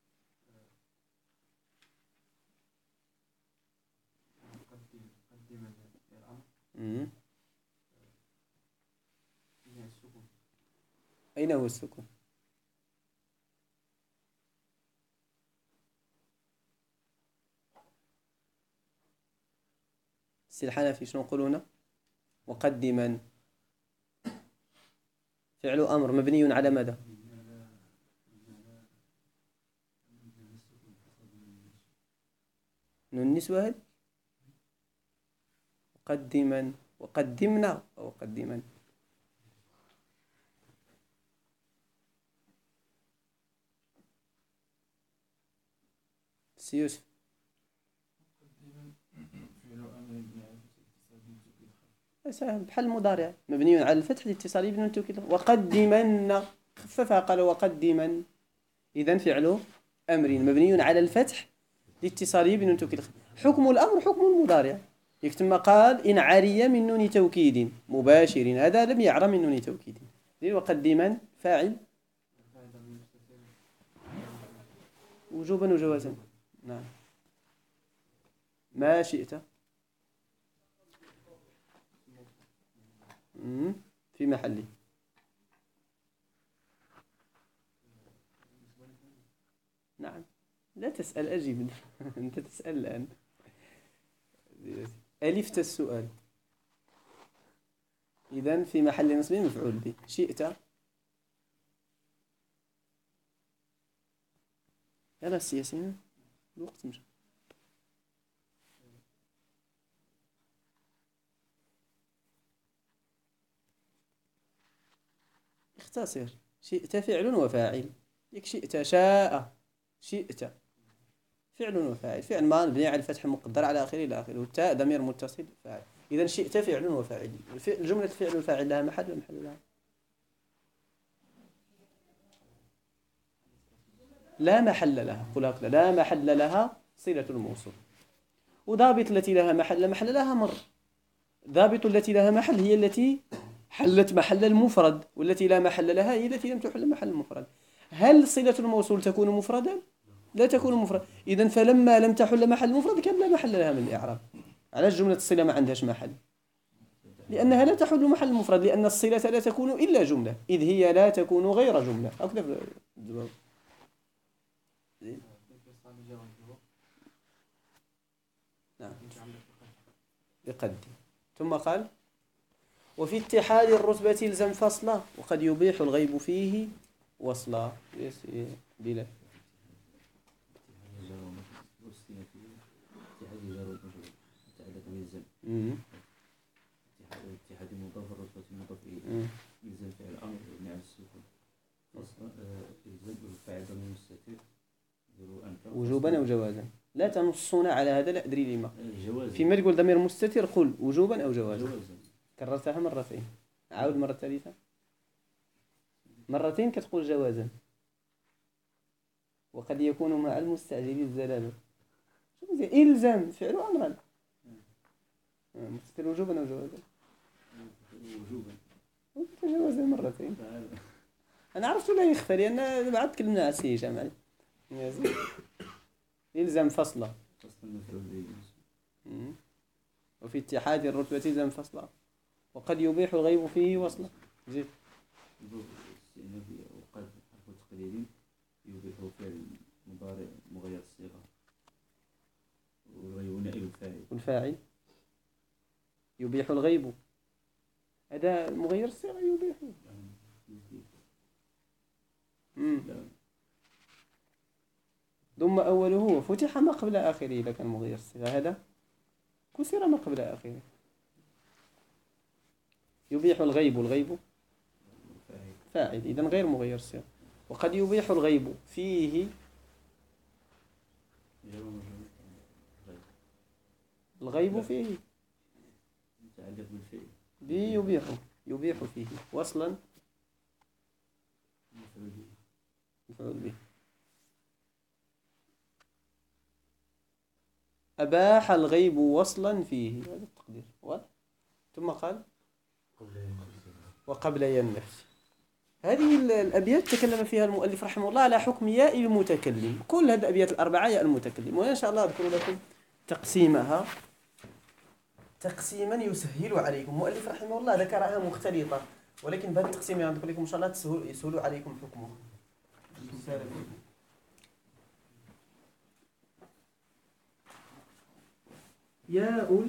أين هو السكون؟ الحنفي شنو نقولون؟ وقدما فعل أمر مبني على ماذا؟ نون النسوة هذه. قدما وقدمنا أو قدما. سيوسف سهل بحال المضارع مبني على الفتح لاتصاله بنون التوكيد. وقدمن خففها قال وقدما. إذن فعل أمر مبني على الفتح لاتصاله بنون التوكيد. حكم الأمر حكم المضارع. يكتم قال إن عري من نون توكيد مباشر هذا لم يعر من نون توكيد. وقدما فاعل وجوبا وجوازا. نعم. ما شئت في محله. نعم. لا تسأل أجيب. أنت تسأل الآن. ألفت السؤال. إذن في محل نصب مفعول به. شئت يلا السياسيين الوقت مشى. اختصر. شئت فعل وفاعل. يك شئت شاء شئت فعل وفاعل. فعل ما مبني على الفتح مقدر على آخره إلى آخره. والتاء ضمير متصل فاعل. إذا شئت فعل وفاعل. الجملة فعل وفاعل لها محل ومحل لها لا محل لها. قل هكذا لا محل لها صلة الموصول. وضابط التي لها محل لها مر. ضابط التي لها محل هي التي حلت محل المفرد والتي لا محل لها هي التي لم تحل محل المفرد. هل صلة الموصول تكون مفردا؟ لا تكون مفرد. إذن فلما لم تحل محل المفرد كان لا محل لها من الإعراب. على جملة الصلة ما عندهاش محل لأنها لا تحل محل المفرد لأن الصلة لا تكون إلا جملة إذ هي لا تكون غير جملة. هكذا الجواب. نعم. بقدم. ثم قال وفي اتحاد الرتبة الزم فصلا وقد يبيح الغيب فيه وصلا. بلا اتحاد المضاف الرتبة المضاف إليه يلزم فعل الأمر مع السكون فصل إلزام بالفاعل ضمير مستتر ديروا أنت وجوبا أو جوازا. لا تنصون على هذا، لا أدري لما. جواز فيما تقول ضمير مستتر قل وجوبا أو جوازا. جواز كررتها مرتين، عاود مرة ثالثة. مرتين كتقول جوازا، وقد يكون مع المستعجل الزلال. شو زي إلزام فعل أمرا مستتر وجوبا أو جوازا. وجوبا جوازا مرتين. أنا عرفت ولا يخفى لأن بعد تكلمنا على السي جمال. إلزام فصلة. فصل المفعول به وفي اتحاد الرتبة إلزام فصلة. وقد يبيح الغيب فيه وصلة. زيد. استئنافي وقد حرف تقليدي يبيح فعل مضارع مغير الصيغة والغيب نائب الفاعل. والفاعل يبيح الغيب، هذا مغير الصيغة يبيح. ضم أوله فتح ما قبل آخره إذا كان مغير الصيغة، هذا كسر ما قبل آخره. يبيح الغيب، الغيب فاعل إذن غير مغير الصيغة. وقد يبيح الغيب فيه، الغيب فيه متعلق بالفعل يبيح، يبيح فيه وصلا مفعول به. أباح الغيب وصلا فيه، هذا التقدير واضح. ثم قال وقبل النفس. هذه الأبيات تكلم فيها المؤلف رحمه الله على حكم ياء المتكلم. كل هذه الأبيات الأربعة ياء المتكلم، وإن شاء الله أذكر لكم تقسيمها تقسيما يسهل عليكم. المؤلف رحمه الله ذكرها مختلطة، ولكن بهذا التقسيم أذكر لكم إن شاء الله يسهل عليكم حكمه. ياء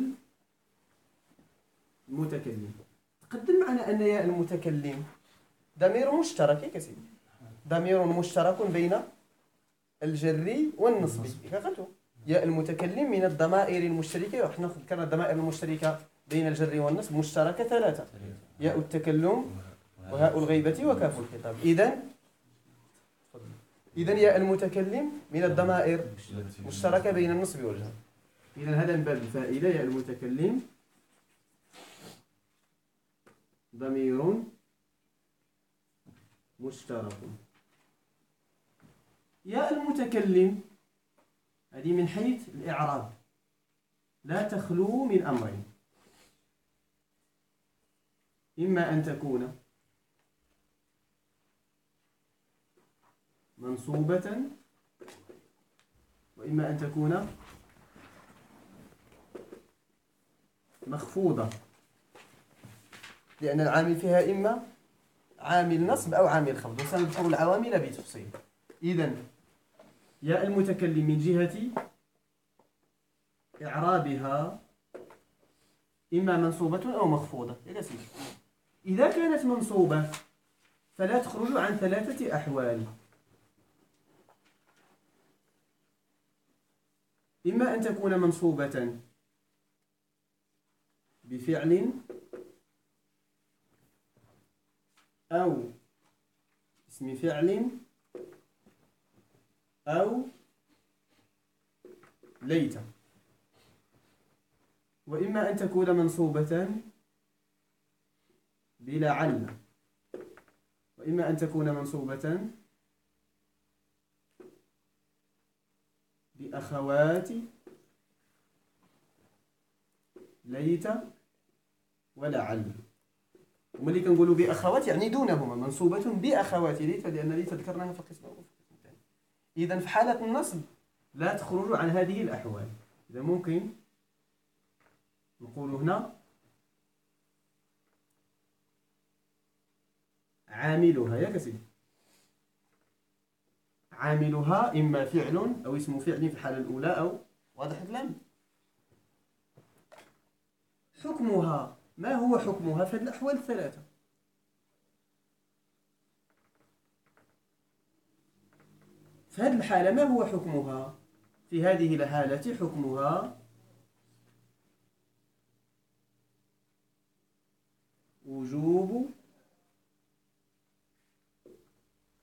المتكلم، تقدم معنا أن ياء المتكلم ضمير مشترك يا كسيدي، ضمير مشترك بين الجري والنصب. ياء المتكلم من الضمائر المشتركة، وإحنا ذكرنا الضمائر المشتركة بين الجر والنصب مشتركة ثلاثة: ياء التكلم وهاء الغيبة وكاف الخطاب. إذن ياء المتكلم من الضمائر مشتركة بين النصب والجر. إذن هذا من باب الفائدة. ياء المتكلم ضمير مشترك. ياء المتكلم هذه من حيث الإعراب لا تخلو من أمرين: إما أن تكون منصوبة، وإما أن تكون مخفوضة، لأن العامل فيها إما عامل نصب أو عامل خفض، وسنذكر العوامل بتفصيل. إذن ياء المتكلم من جهة إعرابها إما منصوبة أو مخفوضة. إذا كانت منصوبة فلا تخرج عن ثلاثة أحوال: إما أن تكون منصوبة بفعل أو اسم فعل أو ليت، وإما أن تكون منصوبة بلعل، وإما أن تكون منصوبة بأخوات ليت ولعل. وملي كنقولوا بأخوات يعني دونهما، منصوبة بأخوات ليت، لأن ليت ذكرناها في القسم الأول. إذن في حالة النصب لا تخرج عن هذه الأحوال. إذا ممكن نقول هنا عاملها يا كسيدي، عاملها إما فعل أو اسم فعل في الحالة الأولى أو واضح الكلام. حكمها، ما هو حكمها في هذه الأحوال الثلاثة؟ في هذه الحالة ما هو حكمها؟ في هذه الحالة حكمها وجوب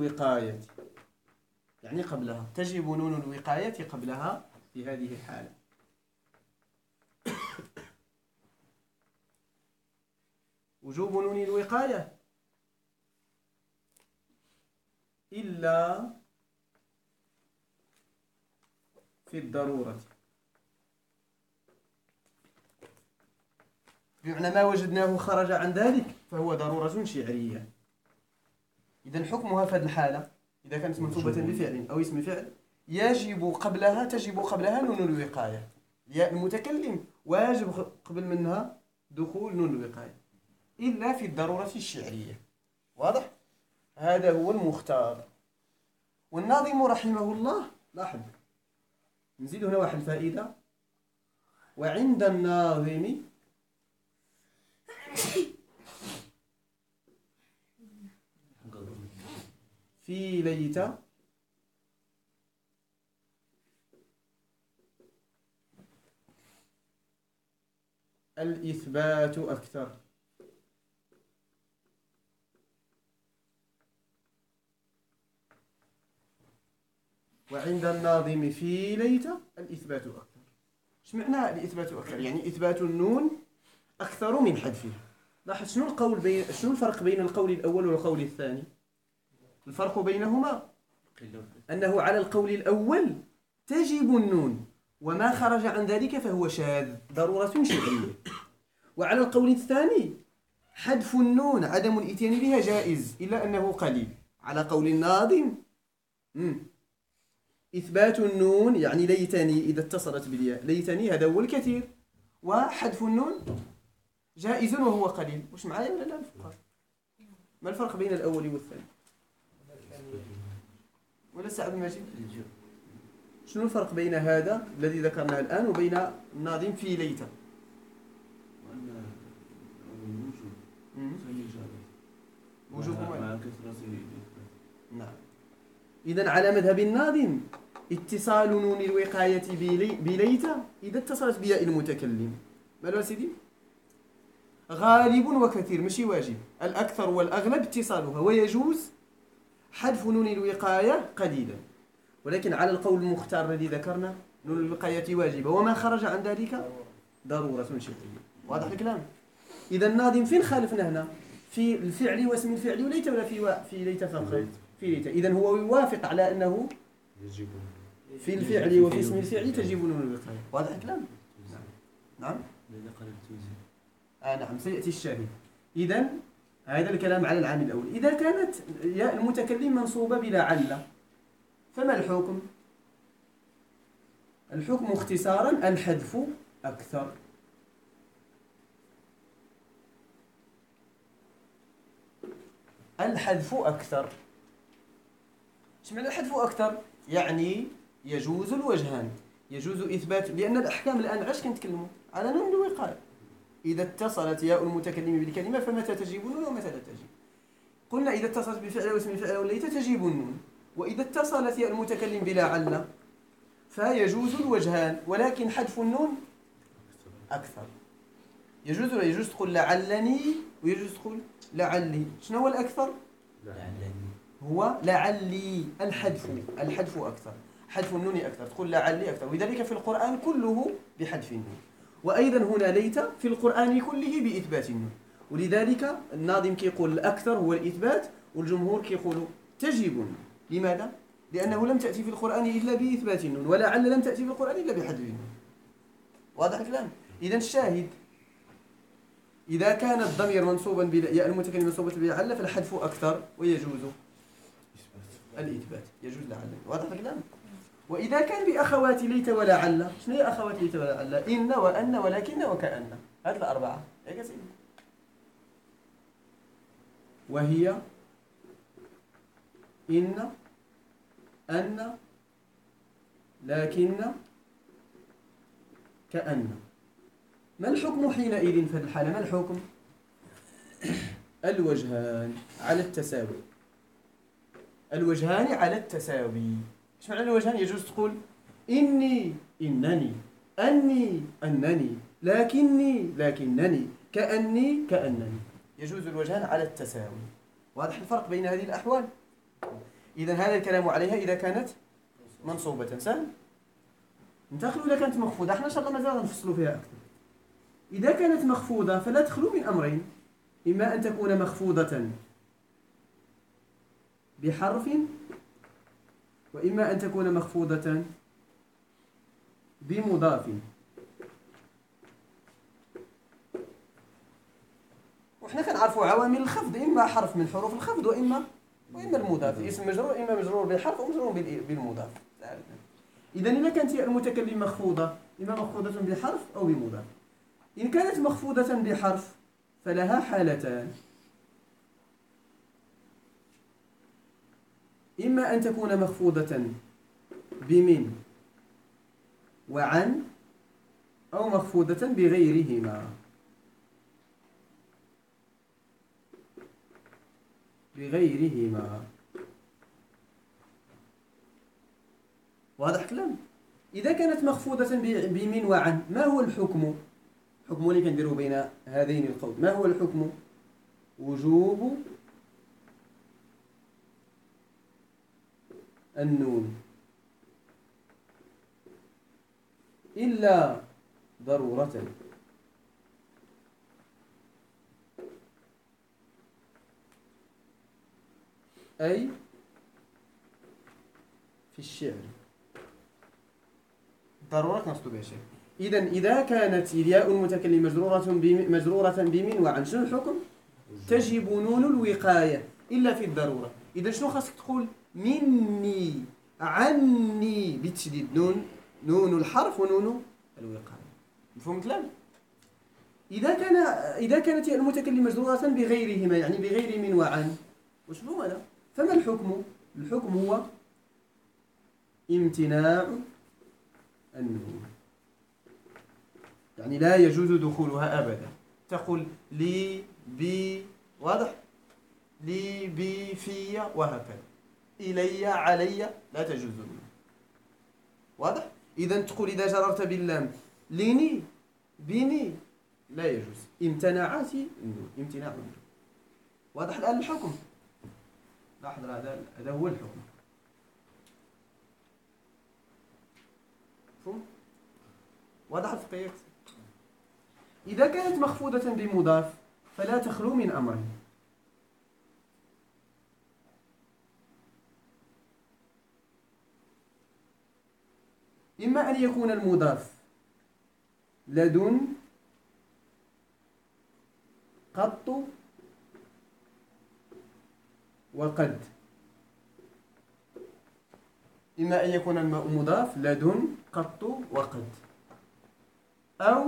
الوقاية، يعني قبلها، تجب نون الوقاية قبلها في هذه الحالة. وجوب نون الوقاية إلا في الضرورة، بمعنى ما وجدناه خرج عن ذلك فهو ضرورة شعرية. إذن حكمها في هذه الحالة إذا كانت منصوبة بفعل أو اسم فعل تجب قبلها نون الوقاية. ياء المتكلم واجب قبل منها دخول نون الوقاية إلا في الضرورة الشعرية. واضح؟ هذا هو المختار. والناظم رحمه الله، لاحظ نزيد هنا واحد الفائدة، وعند الناظم في ليت الإثبات أكثر. وعند الناظم في ليت الإثبات أكثر. ايش معنى الإثبات أكثر؟ يعني إثبات النون أكثر من حذفها. لاحظ شنو الفرق بين القول الأول والقول الثاني؟ الفرق بينهما أنه على القول الأول تجب النون، وما خرج عن ذلك فهو شاذ، ضرورة شرعية. وعلى القول الثاني حذف النون عدم الإتيان بها جائز إلا أنه قليل. على قول الناظم إثبات النون يعني ليتني إذا اتصلت بالياء، ليتني هذا هو الكثير، وحذف النون جائز وهو قليل. وش معايا ولا لا؟ ما الفرق بين الأول والثاني؟ ولا سعد المجيد؟ شنو الفرق بين هذا الذي ذكرناه الآن وبين الناظم في ليت؟ وجوب نعم. إذن على مذهب الناظم اتصال نون الوقاية بليت إذا اتصلت بياء المتكلم. مالو سيدي؟ غالب وكثير ماشي واجب، الأكثر والأغلب اتصالها، ويجوز حذف نون الوقاية قليلا. ولكن على القول المختار الذي ذكرنا نون الوقاية واجبة، وما خرج عن ذلك ضرورة شرعية. واضح الكلام؟ إذا الناظم فين خالفنا هنا؟ في الفعل واسم الفعل وليت، ولا في ليت فقط؟ في ليت. إذا هو يوافق على أنه في الفعل وفي اسم الفعل تجب نون الوقاية. واضح الكلام؟ نعم. نعم سيأتي الشاهد. إذا هذا الكلام على العامل الأول. إذا كانت ياء المتكلم منصوبة بلا عل فما الحكم؟ الحكم اختصارا الحذف أكثر. الحذف أكثر. ايش معنى الحذف أكثر؟ يعني يجوز الوجهان، يجوز إثبات، لأن الأحكام الآن عاش كنتكلموا على نون الوقاية. إذا اتصلت ياء المتكلم بالكلمة فمتى تجيب النون ومتى لا تجيب؟ قلنا إذا اتصلت بفعل واسم الفعل وليت تجيب النون، وإذا اتصلت ياء المتكلم بلا عل فيجوز الوجهان، ولكن حذف النون أكثر. يجوز ولا يجوز تقول لعلني ويجوز تقول لعلي؟ شنو هو الأكثر؟ هو لعلي. الحذف أكثر، حذف النون أكثر، تقول لعلي أكثر. ولذلك في القرآن كله بحذف النون، وأيضا هنا ليت في القرآن كله بإثبات النون. ولذلك الناظم كيقول الأكثر هو الإثبات، والجمهور كيقولوا تجب النون. لماذا؟ لأنه لم تأتي في القرآن إلا بإثبات النون، ولعل لم تأتي في القرآن إلا بحذف النون. واضح الكلام؟ إذا الشاهد إذا كان الضمير منصوبا ياء المتكلم منصوبة بلعل فالحذف أكثر ويجوز الإثبات، يجوز لعل. واضح الكلام؟ وإذا كان بأخوات ليت ولعل، شنو هي أخوات ليت ولعل؟ إن وأن ولكن وكأن، هذه الأربعة يا سيدي. وهي إن، أن، لكن، كأن. ما الحكم حينئذ في الحالة؟ ما الحكم؟ الوجهان على التساوي. الوجهان على التساوي. ايش معنى الوجهان؟ يجوز تقول إني إنني، أني أنني، لكني لكنني، كأني كأنني. يجوز الوجهان على التساوي. واضح الفرق بين هذه الأحوال؟ إذا هذا الكلام عليها إذا كانت منصوبة. سهل. ننتقل إذا كانت مخفوضة. احنا إن شاء الله مازال نفصلوا فيها أكثر. إذا كانت مخفوضة فلا تخلو من أمرين، إما أن تكون مخفوضة بحرف، وإما أن تكون مخفوضة بمضاف. وإحنا كنعرفوا عوامل الخفض، إما حرف من حروف الخفض وإما المضاف. اسم مجرور إما مجرور بالحرف أو مجرور بالمضاف. إذا كانت المتكلم مخفوضة إما مخفوضة بحرف أو بمضاف. إن كانت مخفوضة بحرف فلها حالتان، إما أن تكون مخفوضة بمن وعن أو مخفوضة بغيرهما. واضح كلام؟ إذا كانت مخفوضة بمن وعن ما هو الحكم؟ الحكم اللي كنديروا بين هذين القول، ما هو الحكم؟ وجوب النون إلا ضرورة. أي في الشعر ضرورة نقصد بها شيء. إذا كانت ياء المتكلم مجرورة بمن وعن شنو الحكم؟ تجب نون الوقاية إلا في الضرورة. إذا شنو خاصك تقول؟ مني عني بالتشديد، نون الحرف ونون الوقاية. مفهوم الكلام؟ إذا كانت ياء المتكلم مجرورة بغيرهما يعني بغير من وعن، وشنو هذا؟ فما الحكم؟ الحكم هو امتناع النون، يعني لا يجوز دخولها أبدا. تقول لي بي، واضح؟ لي بي في وهكذا، إلي علي لا تجوز النون. واضح؟ إذا تقول إذا جررت باللام ليني بيني لا يجوز. امتناعات النون، امتناع النون. واضح الآن الحكم؟ لاحظ هذا هو الحكم. مفهوم؟ واضح الفقيه؟ إذا كانت مخفوضة بمضاف فلا تخلو من أمرين، إما أن يكون المضاف لدن قط وقد، إما أن يكون المضاف لدن قط وقد أو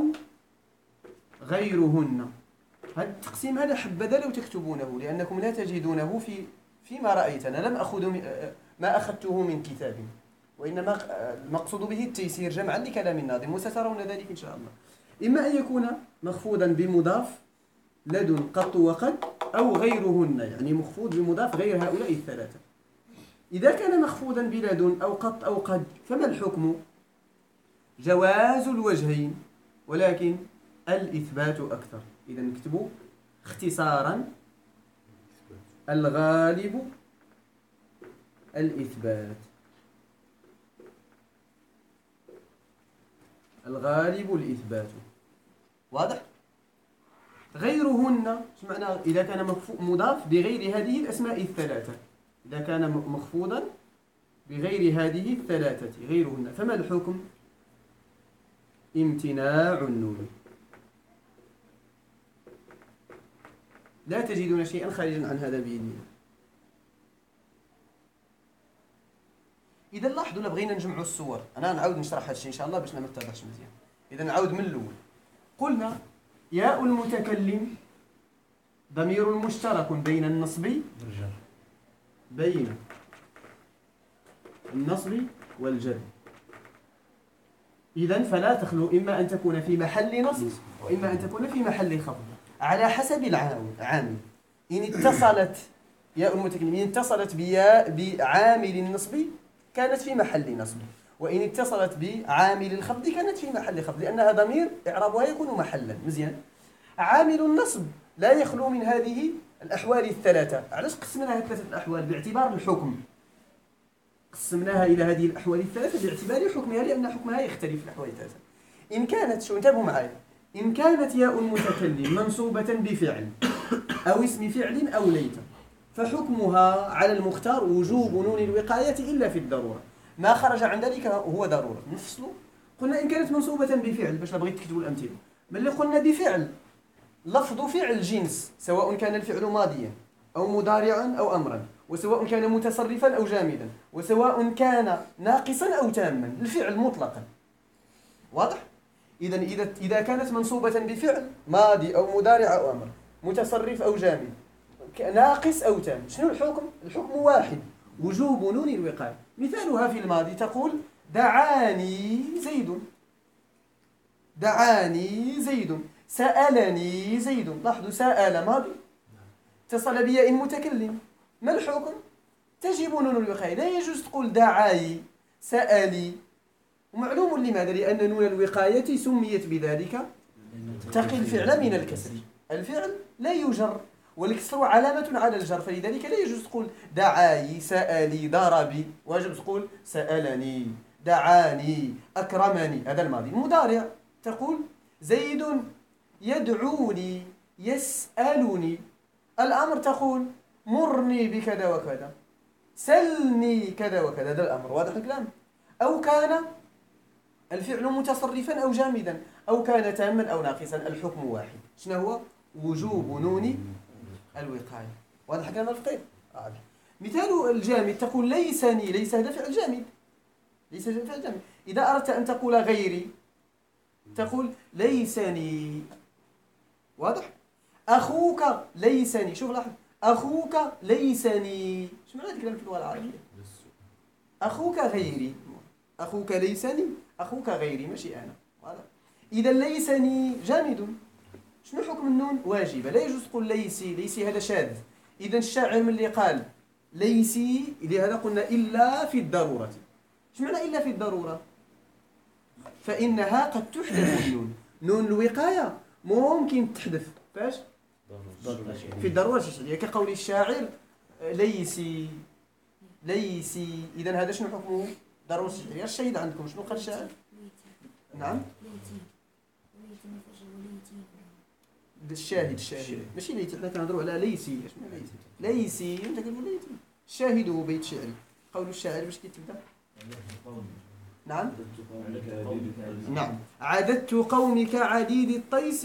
غيرهن. هذا التقسيم هذا حبذا لو تكتبونه، لأنكم لا تجدونه فيما رأيت. أنا لم أخذ ما أخذته من كتاب، وإنما المقصود به التيسير جمعا لكلام الناظم، وسترون ذلك إن شاء الله. إما أن يكون مخفوضا بمضاف لدن قط وقد أو غيرهن، يعني مخفوض بمضاف غير هؤلاء الثلاثة. إذا كان مخفوضا بلدن أو قط أو قد فما الحكم؟ جواز الوجهين، ولكن الإثبات أكثر. إذا نكتبوا اختصارا الغالب الإثبات، الغالب الإثبات. واضح؟ غيرهن شو معنى؟ إذا كان مضاف بغير هذه الأسماء الثلاثة، إذا كان مخفوضا بغير هذه الثلاثة غيرهن فما الحكم؟ امتناع النون. لا تجدون شيئا خارجا عن هذا بإذن الله. إذا لاحظوا بغينا نجمعوا الصور، أنا نعاود نشرح هذا الشيء إن شاء الله باش ما نتضحش مزيان. إذا نعاود من الأول. قلنا ياء المتكلم ضمير مشترك بين النصب والجر. إذا فلا تخلو إما أن تكون في محل نصب وإما أن تكون في محل خفض على حسب العامل. إن اتصلت ياء المتكلم إن اتصلت بعامل النصب كانت في محل نصب، وإن اتصلت بعامل الخفض كانت في محل خفض، لأنها ضمير إعرابها يكون محلا. مزيان. عامل النصب لا يخلو من هذه الأحوال الثلاثة. علاش قسمناها ثلاثة الأحوال؟ باعتبار الحكم. قسمناها إلى هذه الأحوال الثلاثة باعتبار حكمها لأن حكمها يختلف في الأحوال الثلاثة. إن كانت شو انتبهوا معي، إن كانت ياء المتكلم منصوبة بفعل أو اسم فعل أو ليت فحكمها على المختار وجوب نون الوقاية إلا في الضرورة. ما خرج عن ذلك هو ضرورة. نفصله قلنا إن كانت منصوبة بفعل باش بغيت تكتبوا الأمثلة. من اللي قلنا بفعل لفظ فعل جنس سواء كان الفعل ماضيا أو مضارعا أو أمرا، وسواء كان متصرفا أو جامدا، وسواء كان ناقصا أو تاما، الفعل مطلقا. واضح؟ إذا كانت منصوبة بفعل ماضي أو مضارع أو أمر، متصرف أو جامد، ناقص أو تام، شنو الحكم؟ الحكم واحد، وجوب نون الوقاية. مثالها في الماضي تقول دعاني زيد، دعاني زيد، سألني زيد. لاحظوا سأل ماضي اتصل بياء المتكلم، ما الحكم؟ تجب نون الوقاية. لا يجوز تقول دعاي سألي. ومعلوم لماذا؟ لأن نون الوقاية سميت بذلك تقي الفعل من الكسر. الفعل لا يجر والكسر علامة على الجر، فلذلك لا يجوز تقول دعاي سألي ضربي، واجب تقول سألني دعاني أكرمني. هذا الماضي. المضارع تقول زيد يدعوني يسألني. الأمر تقول مرني بكذا وكذا، سلني كذا وكذا. هذا الأمر. واضح الكلام؟ أو كان الفعل متصرفا أو جامدا، أو كان تاما أو ناقصا، الحكم واحد. شنو هو؟ وجوب نون الوقاية. واضح الكلام الفقيه؟ مثال الجامد تقول ليسني. ليس هذا فعل جامد، ليس فعل جامد. إذا أردت أن تقول غيري تقول ليسني. واضح؟ أخوك ليسني. شوف لاحظ، أخوك ليسني. شو معنى الكلام في اللغة العربية؟ أخوك غيري، أخوك ليسني، أخوك غيري ماشي أنا. واضح؟ إذا ليسني جامد. شنو حكم النون؟ واجبة. لا يجوز تقول ليسي. ليسي هذا شاذ. إذا الشاعر من اللي قال ليسي لهذا قلنا إلا في الضرورة. شو معنى إلا في الضرورة؟ فإنها قد تحدث النون. نون الوقاية ممكن تحدث فاش؟ في الضرورة الشرعية، كقول الشاعر ليسي ليسي. إذا هذا شنو حكمه؟ ضرورة الشرعية. الشهيد عندكم شنو قال الشاعر؟ نعم الشاهد. الشاهد ماشي ليتي، حنا كنهضروا على ليسي. شنو ليسي؟ ليسي انت كتقول ليتي. الشاهد هو بيت شعري. قول الشاعر باش كيتبدا؟ نعم نعم عددت قومك عديد الطيس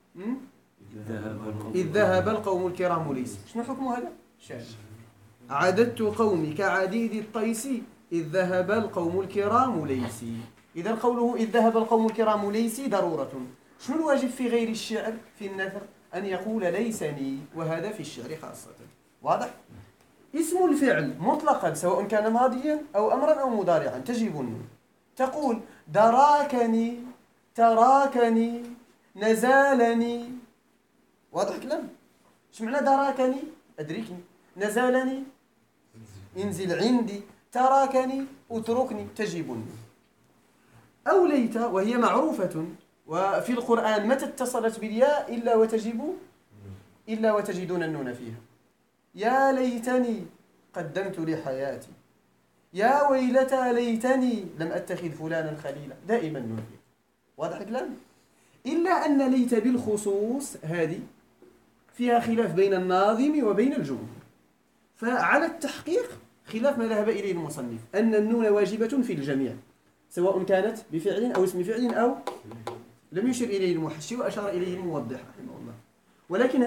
إذ ذهب القوم الكرام ليس. شنو حكم هذا؟ شاعر. عددت قومك عديد الطيس إذ ذهب القوم الكرام ليس. إذا قوله إذ ذهب القوم الكرام ليس ضرورة. شنو الواجب في غير الشعر في النثر؟ أن يقول ليسني، وهذا في الشعر خاصة. واضح؟ اسم الفعل مطلقا سواء كان ماضيا أو أمرا أو مضارعا تجب النون. تقول دراكني، تراكني، نزالني. واضح الكلام؟ ايش معنى دراكني؟ أدركني. نزالني انزل عندي. تراكني اتركني. تجب النون. أو ليت وهي معروفة، وفي القرآن متى اتصلت بالياء إلا وتجدون النون فيها. يا ليتني قدمت لحياتي، يا ويلتى ليتني لم أتخذ فلانا خليلا. دائما النون فيها. واضح الكلام؟ إلا أن ليت بالخصوص هذه فيها خلاف بين الناظم وبين الجمهور. فعلى التحقيق خلاف ما ذهب إليه المصنف أن النون واجبة في الجميع سواء كانت بفعل أو اسم فعل أو لم يشر إليه المحشي وأشار إليه الموضح رحمه الله. ولكن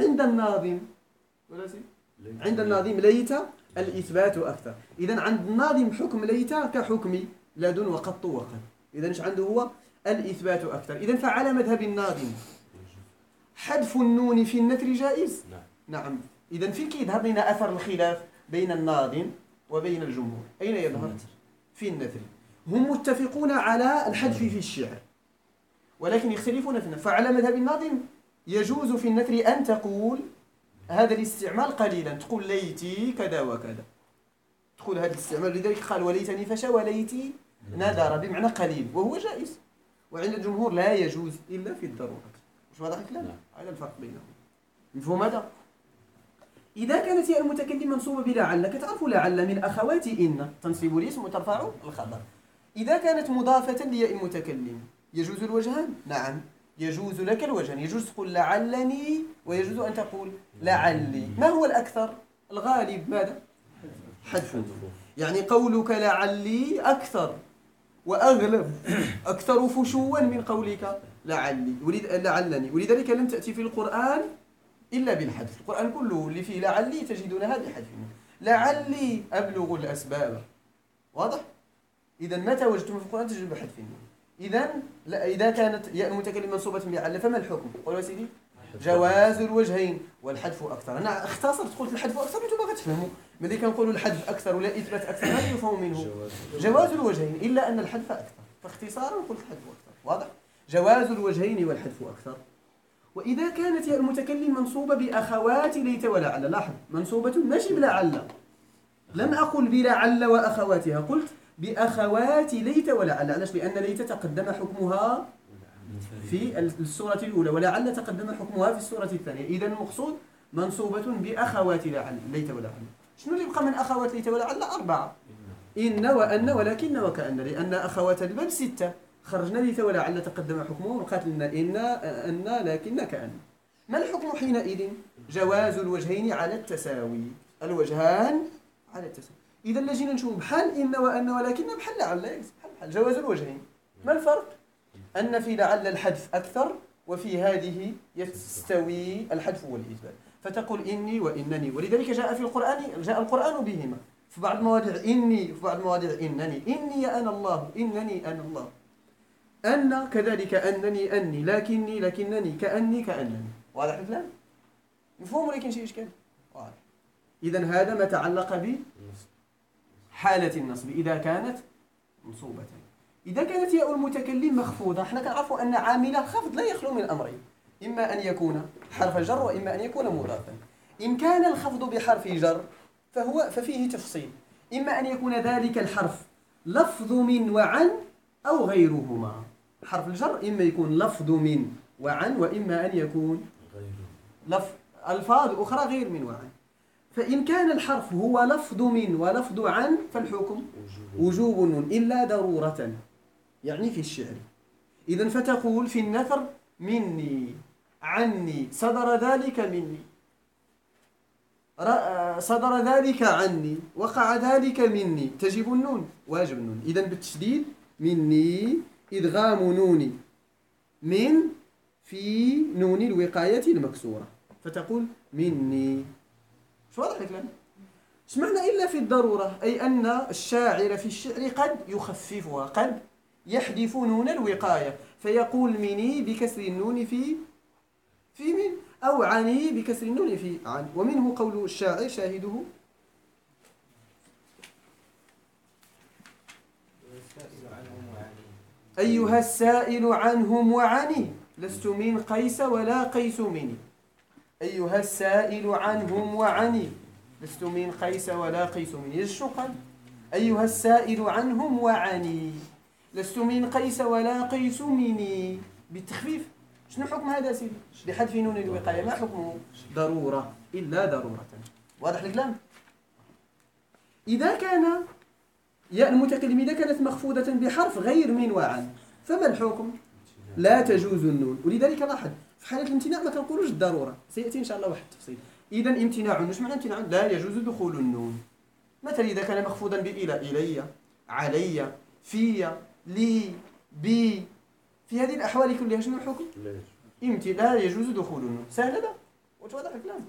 عند الناظم ليت الإثبات أكثر. إذن عند الناظم حكم ليت كحكم لدن وقط وقد. إذن إيش عنده هو؟ الإثبات أكثر. إذن فعلى مذهب الناظم حذف النون في النثر جائز؟ نعم. إذن في كي يظهر لنا أثر الخلاف بين الناظم وبين الجمهور. أين يظهر؟ في النثر. هم متفقون على الحذف في الشعر ولكن يختلفون في النثر. فعلى مذهب الناظم يجوز في النثر أن تقول هذا الاستعمال قليلا، تقول ليتي كذا وكذا، تقول هذا الاستعمال. لذلك قال وليتني فشى وليتي نذر بمعنى قليل، وهو جائز. وعند الجمهور لا يجوز إلا في الضرورة. مش واضح الكلام؟ هذا الفرق بينهم. مفهوم هذا؟ إذا كانت ياء المتكلم منصوبة بلعل، كتعرفوا لعل من أخوات إن تنصب الاسم وترفع الخبر. إذا كانت مضافة لياء المتكلم يجوز الوجهان؟ نعم يجوز لك الوجهان، يجوز تقول لعلني ويجوز أن تقول لعلي. ما هو الأكثر؟ الغالب ماذا؟ حذف. يعني قولك لعلي أكثر وأغلب، أكثر فشوا من قولك لعلني. ولذلك لم تأتي في القرآن إلا بالحذف. القرآن كله اللي فيه لعلي تجدونها بحذف. لعلي أبلغ الأسباب. واضح؟ إذا متى وجدتم في القرآن تجد بحذف. إذا كانت ياء المتكلم منصوبة بعل فما الحكم؟ قولوا يا سيدي جواز الوجهين والحذف أكثر. أنا اختصرت قلت الحذف أكثر وأنتم باغي تفهموا. ملي كنقولوا الحذف أكثر ولا إثبات أكثر هذا يفهم منه جواز الوجهين، إلا أن الحذف أكثر، فاختصارا قلت الحذف أكثر. واضح؟ جواز الوجهين والحذف أكثر. وإذا كانت ياء المتكلم منصوبة بأخوات ليت ولعل، لاحظ منصوبة ماشي بلعل، لم أقل بلعل وأخواتها، قلت بأخوات ليت ولعل. علاش؟ لأن ليت تقدم حكمها في السورة الأولى ولعل تقدم حكمها في السورة الثانية. إذا المقصود منصوبة بأخوات ليت ولعل. شنو اللي بقى من أخوات ليت ولعل؟ 4: إن وأن ولكن وكأن، لأن أخوات الباب 6. خرجنا ليت ولعل تقدم حكمه وبقات لنا إن أن لكن كأن. ما الحكم حينئذ؟ جواز الوجهين على التساوي، الوجهان على التساوي. إذا لجينا نشوف بحال إن وأن ولكن بحال لعل، بحال جواز الوجهين. ما الفرق؟ أن في لعل الحذف أكثر، وفي هذه يستوي الحذف والإثبات. فتقول إني وإنني، ولذلك جاء القرآن بهما في بعض المواضع إني وفي بعض المواضع إنني. إني أنا الله، إنني أنا الله. أن كذلك أنني أني، لكني لكنني، كأني كأنني. واضح الكلام؟ مفهوم ولكن شيء إشكال؟ واضح. إذا هذا ما تعلق بحالة النصب إذا كانت منصوبة. إذا كانت ياء المتكلم مخفوضة، احنا كنعرفوا أن عامل الخفض لا يخلو من أمرين: إما أن يكون حرف جر وإما أن يكون مضافا. إن كان الخفض بحرف جر ففيه تفصيل: إما أن يكون ذلك الحرف لفظ من وعن أو غيرهما. حرف الجر إما يكون لفظ من وعن وإما أن يكون ألفاظ أخرى غير من وعن. فإن كان الحرف هو لفظ من ولفظ عن فالحكم وجوب النون إلا ضرورة، يعني في الشعر. إذن فتقول في النثر مني عني صدر ذلك مني، صدر ذلك عني، وقع ذلك مني، تجب النون، واجب النون. إذن بالتشديد مني إدغام نون من في نون الوقاية المكسورة، فتقول مني. شو واضح الكلام؟ اش معنى إلا في الضرورة؟ أي أن الشاعر في الشعر قد يخففها، قد يحذف نون الوقاية فيقول مني بكسر النون في من، أو عني بكسر النون في عن. ومنه قول الشاعر شاهده: أيها السائل عنهم وعني لست من قيس ولا قيس مني. أيها السائل عنهم وعني لست من قيس ولا قيس مني. الشقا أيها السائل عنهم وعني لست من قيس ولا قيس مني، بالتخفيف. شنو حكم هذا سيدي؟ بحذف نون الوقاية ما حكمه؟ ضرورة، إلا ضرورة. واضح الكلام؟ إذا كان ياء المتكلم إذا كانت مخفوضة بحرف غير من وعن فما الحكم؟ لا تجوز النون. ولذلك لاحظ في حالة الامتناع ما كنقولوش الضرورة، سيأتي إن شاء الله واحد التفصيل. إذا امتناع، واش معنى امتناع؟ لا يجوز دخول النون. مثلا إذا كان مخفوضا بإلى، إلي، علي، في، لي، بي، في هذه الأحوال كلها شنو الحكم؟ لا يجوز دخول النون. سهل هذا؟ وتوضح الكلام.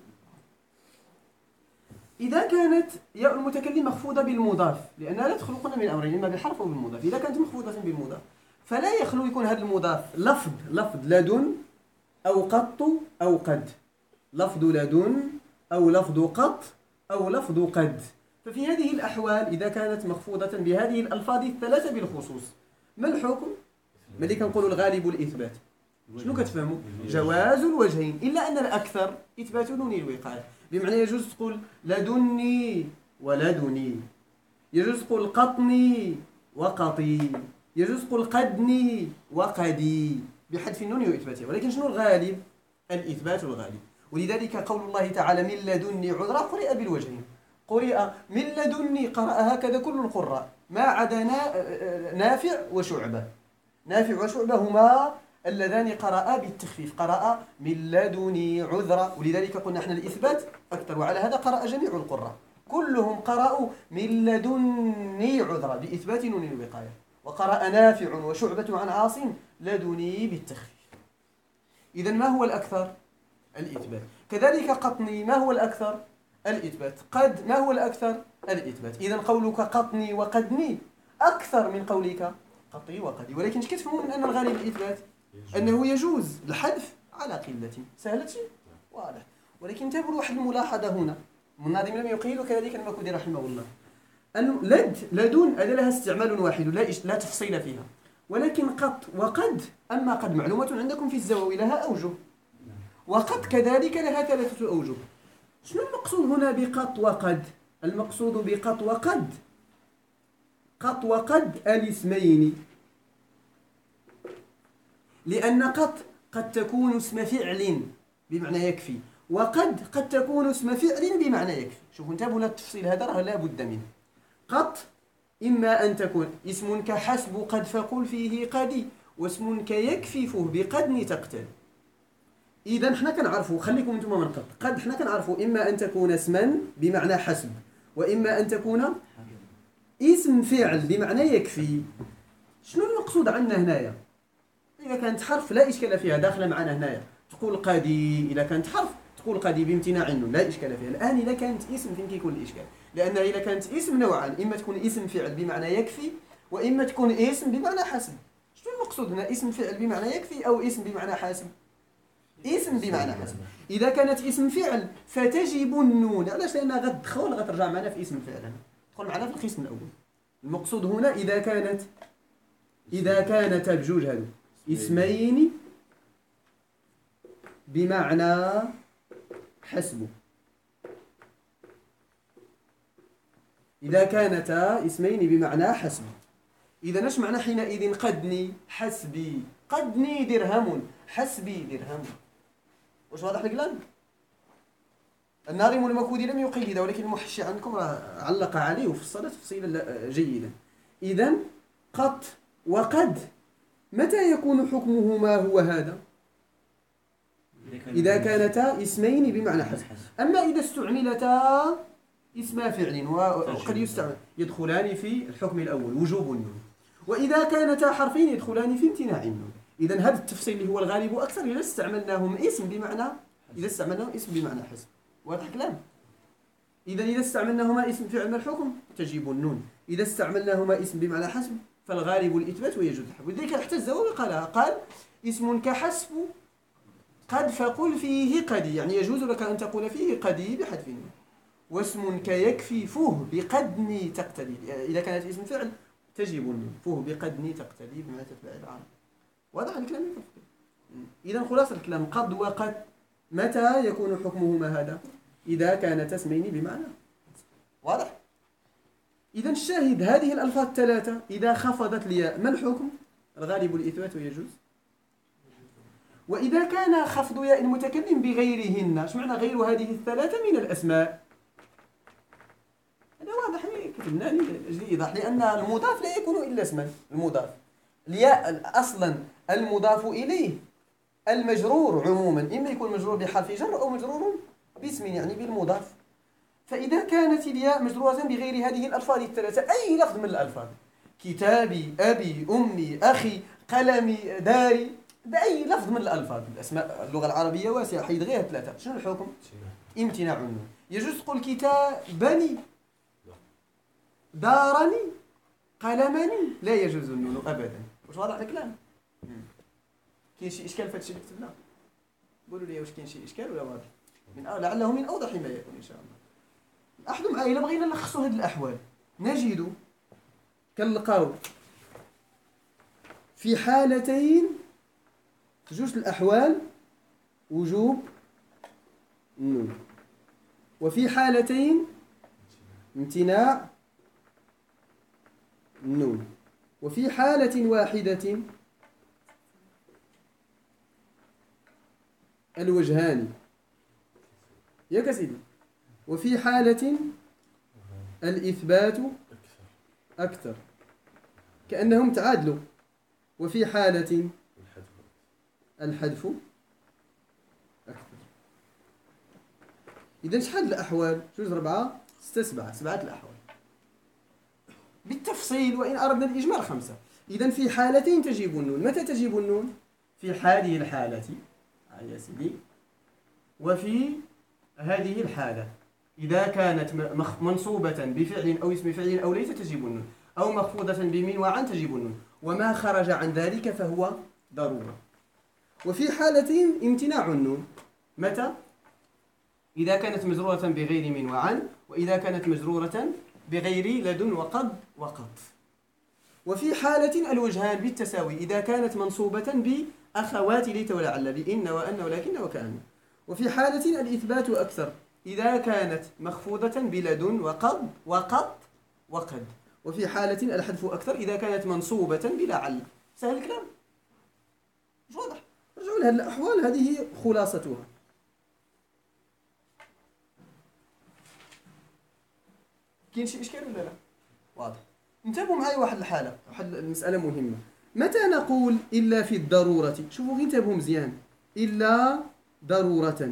إذا كانت ياء المتكلم مخفوضة بالمضاف، لأنها لا تخلو قلنا من أمرين: إما بالحرف أو بالمضاف. إذا كانت مخفوضة بالمضاف فلا يخلو يكون هذا المضاف لفظ لدن أو قط أو قد، لفظ لدن أو لفظ قط أو لفظ قد. ففي هذه الأحوال إذا كانت مخفوضة بهذه الألفاظ الثلاثة بالخصوص ما الحكم؟ ملي كنقولوا الغالب الإثبات، شنو كتفهموا؟ جواز الوجهين، إلا أن الأكثر إثبات نون الوقاية. بمعنى يجوز تقول لدني ولدني، يجوز تقول قطني وقطي، يجوز تقول قدني وقدي بحذف النون وإثباتها. ولكن شنو الغالب؟ الإثبات الغالب. ولذلك قول الله تعالى من لدني عذرا قرئ بالوجهين، قرئ من لدني، قرأ هكذا كل القراء ما عدا نافع وشعبة. نافع وشعبة هما اللذان قرأ بالتخفيف، قرأ من لدني عذرا، ولذلك قلنا احنا الإثبات أكثر، وعلى هذا قرأ جميع القراء كلهم قرأوا من لدني عذرا بإثبات نون الوقاية، وقرأ نافع وشعبة عن عاصم لدني بالتخفيف. إذن ما هو الأكثر؟ الإثبات. كذلك قطني ما هو الأكثر؟ الإثبات. قد ما هو الأكثر؟ الإثبات. إذن قولك قطني وقدني أكثر من قولك قطي وقدي، ولكن كتفهمون من أن الغالب الإثبات أنه يجوز الحذف على قلة. سهلة شيء واضح. ولكن انتبهوا واحد الملاحظة هنا، الناظم لم يقيل وكذلك المكودي رحمه الله، أنه لدن هذا لها استعمال واحد لا تفصيل فيها، ولكن قط وقد، أما قد معلومة عندكم في الزواوي لها أوجه، وقد كذلك لها 3 أوجه. شنو المقصود هنا بقط وقد؟ المقصود بقط وقد قط وقد الاسمين، لأن قد تكون اسم فعل بمعنى يكفي، وقد تكون اسم فعل بمعنى يكفي. شوفوا انتبهوا للتفصيل هذا راه لا بد منه. قط إما أن تكون اسم كحسب قد فقل فيه قدي، واسم كيكفي فه بقدن تقتل. إذا حنا كنعرفوا، خليكم انتم من قد حنا كنعرفوا إما أن تكون اسما بمعنى حسب، وإما أن تكون اسم فعل بمعنى يكفي. شنو المقصود عندنا هنايا؟ إذا كانت حرف لا إشكال فيها داخله معنا هنايا، تقول قدي، إذا كانت حرف تقول قدي بامتناع عنه لا إشكال فيها. الآن إذا كانت اسم فين كيكون الإشكال؟ لأن إذا كانت اسم نوعان، إما تكون اسم فعل بمعنى يكفي، وإما تكون اسم بمعنى حسب. شنو المقصود هنا؟ اسم فعل بمعنى يكفي أو اسم بمعنى حاسب؟ اسم بمعنى حسب. إذا كانت اسم فعل فتجب النون، علاش؟ لأنها غتدخل غترجع معنا في اسم فعل، تدخل معنا في القسم الأول. المقصود هنا إذا كانت بجوج هذو اسمين بمعنى حسب، إذا كانتا اسمين بمعنى حسب، إذا اش معنى حينئذ قدني حسبي؟ قدني درهم، حسبي درهم. واش واضح الكلام؟ الناظم المكودي لم يقيد، ولكن المحشي عندكم علق عليه وفصل تفصيلا جيدا. إذا قط وقد متى يكون حكمهما هو هذا؟ إذا كانتا اسمين بمعنى حسب. أما إذا استعملتا اسم فعل وقد يستعمل يدخلان في الحكم الأول وجوب النون، وإذا كانتا حرفين يدخلان في امتناع النون. إذا هذا التفصيل اللي هو الغالب أكثر إذا استعملناهم اسم بمعنى حسب. واضح الكلام؟ إذا استعملناهما اسم فعل الحكم تجيب النون، إذا استعملناهما اسم بمعنى حسب فالغالب الإثبات ويجوز الحذف. ولذلك حتى الزواوي قال اسم كحسب قد فقل فيه قدي، يعني يجوز لك أن تقول فيه قدي بحذف النون. واسم كيكفي فه بقدني تقتدي، إذا كانت اسم فعل تجيب النون، فه بقدني تقتدي بما تتبع العرب. واضح الكلام؟ إذا خلاصة الكلام قد وقد متى يكون حكمهما هذا؟ إذا كانت اسمين بمعنى. واضح؟ إذا الشاهد هذه الألفاظ الثلاثة إذا خفضت الياء ما الحكم؟ الغالب الإثبات ويجوز. وإذا كان خفض ياء المتكلم بغيرهن، ايش معنى غير هذه الثلاثة من الأسماء؟ هذا واضح كتبناه لأجل إيضاح، لأن المضاف لا يكون إلا اسما. المضاف الياء أصلا المضاف إليه المجرور عموما إما يكون مجرور بحرف جر أو مجرور باسم يعني بالمضاف. فإذا كانت الياء مجرورة بغير هذه الألفاظ الثلاثة، أي لفظ من الألفاظ، كتابي، أبي، أمي، أخي، قلمي، داري، بأي لفظ من الألفاظ، الأسماء اللغة العربية واسعة حيث غير ثلاثة، شنو الحكم؟ امتناع النون. يجوز تقول كتابني، دارني، قلمني، لا يجوز النون أبدا. واش واضح الكلام؟ كاين شي إشكال في هذا الشيء اللي كتبناه؟ قولوا لي واش كاين شي إشكال ولا واضح؟ لعله من أوضح ما يكون إن شاء الله. لاحظوا معايا إلا بغينا نلخصوا هذه الأحوال نجد كنلقاو في حالتين جوج الأحوال وجوب النون، وفي حالتين امتناع النون، وفي حالة واحدة الوجهان ياك سيدي. وفي حالة الإثبات أكثر، كأنهم تعادلوا. وفي حالة الحذف أكثر. إذا شحال الأحوال؟ جوج 4 6 7 7 الأحوال بالتفصيل، وإن أردنا الإجمال 5. إذا في حالتين تجيب النون. متى تجيب النون؟ في هذه الحالة يا سيدي، وفي هذه الحالة. إذا كانت منصوبة بفعل أو اسم فعل أو ليس تجيب النون، أو مخفوضة بمن وعن تجيب النون، وما خرج عن ذلك فهو ضرورة. وفي حالتين امتناع النون. متى؟ إذا كانت مجرورة بغير من وعن، وإذا كانت مجرورة بغير لدن وقد وقط. وفي حالة الوجهان بالتساوي، إذا كانت منصوبة بأخوات ليت ولعل، بإن وأن ولكن وكأن. وفي حالة الإثبات أكثر، إذا كانت مخفوضة بلدن وقد وقد. وفي حالة الحذف أكثر، إذا كانت منصوبة بلعل. سهل الكلام؟ مش واضح؟ رجعوا لها الأحوال، هذه خلاصتها. كاين شي إشكال ولا لا؟ واضح. انتبهوا معي واحد الحالة، واحد المسألة مهمة. متى نقول إلا في الضرورة؟ شوفوا غير انتبهوا مزيان. إلا ضرورة.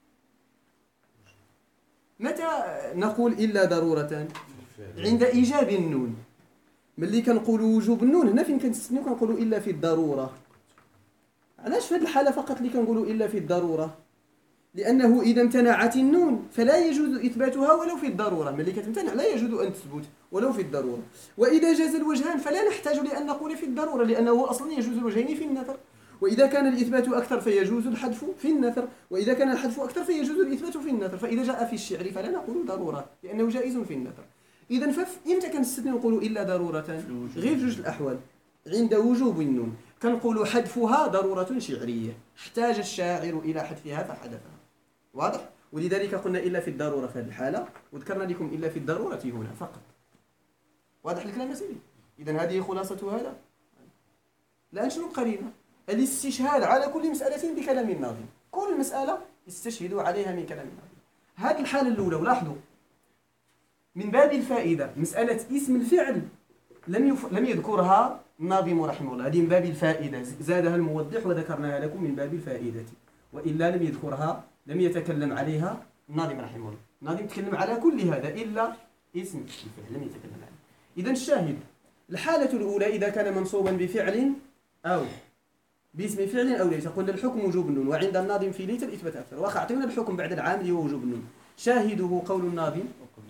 متى نقول إلا ضرورة؟ عند إيجاب النون. ملي كنقولوا وجوب النون هنا فين كنستثنيو كنقولوا إلا في الضرورة. علاش في هذه الحالة فقط اللي كنقولوا إلا في الضرورة؟ لأنه إذا امتنعت النون فلا يجوز إثباتها ولو في الضرورة. ملي كتمتنع لا يجوز أن تثبت ولو في الضرورة. وإذا جاز الوجهان فلا نحتاج لأن نقول في الضرورة، لأنه أصلا يجوز الوجهين في النثر. وإذا كان الإثبات أكثر فيجوز الحذف في النثر، وإذا كان الحذف أكثر فيجوز الإثبات في النثر. فإذا جاء في الشعر فلا نقول ضرورة لأنه جائز في النثر. إذا إمتى كنستثني نقولوا إلا ضرورة؟ غير جوج الأحوال. عند وجوب النون كنقولوا حذفها ضرورة شعرية، احتاج الشاعر إلى حذفها فحذفها. واضح؟ ولذلك قلنا إلا في الضرورة في هذه الحالة، وذكرنا لكم إلا في الضرورة هنا فقط. واضح الكلام يا سيدي؟ إذا هذه خلاصة هذا. الآن شنو قرينا؟ الاستشهاد على كل مسألة بكلام الناظم. كل مسألة استشهدوا عليها من كلام الناظم. هذه الحالة الأولى، ولاحظوا من باب الفائدة مسألة اسم الفعل لم يذكرها الناظم رحمه الله. هذه من باب الفائدة، زادها الموضح وذكرناها لكم من باب الفائدة. وإلا لم يذكرها، لم يتكلم عليها الناظم رحمه الله. الناظم تكلم على كل هذا إلا اسم الفعل لم يتكلم عليه. إذا الشاهد الحالة الأولى إذا كان منصوبا بفعل أو باسم فعل أو ليس، قلنا الحكم وجوب النون، وعند الناظم في ليت الإثبات أكثر. وأعطينا الحكم بعد العامل ووجوب النون. شاهده قول الناظم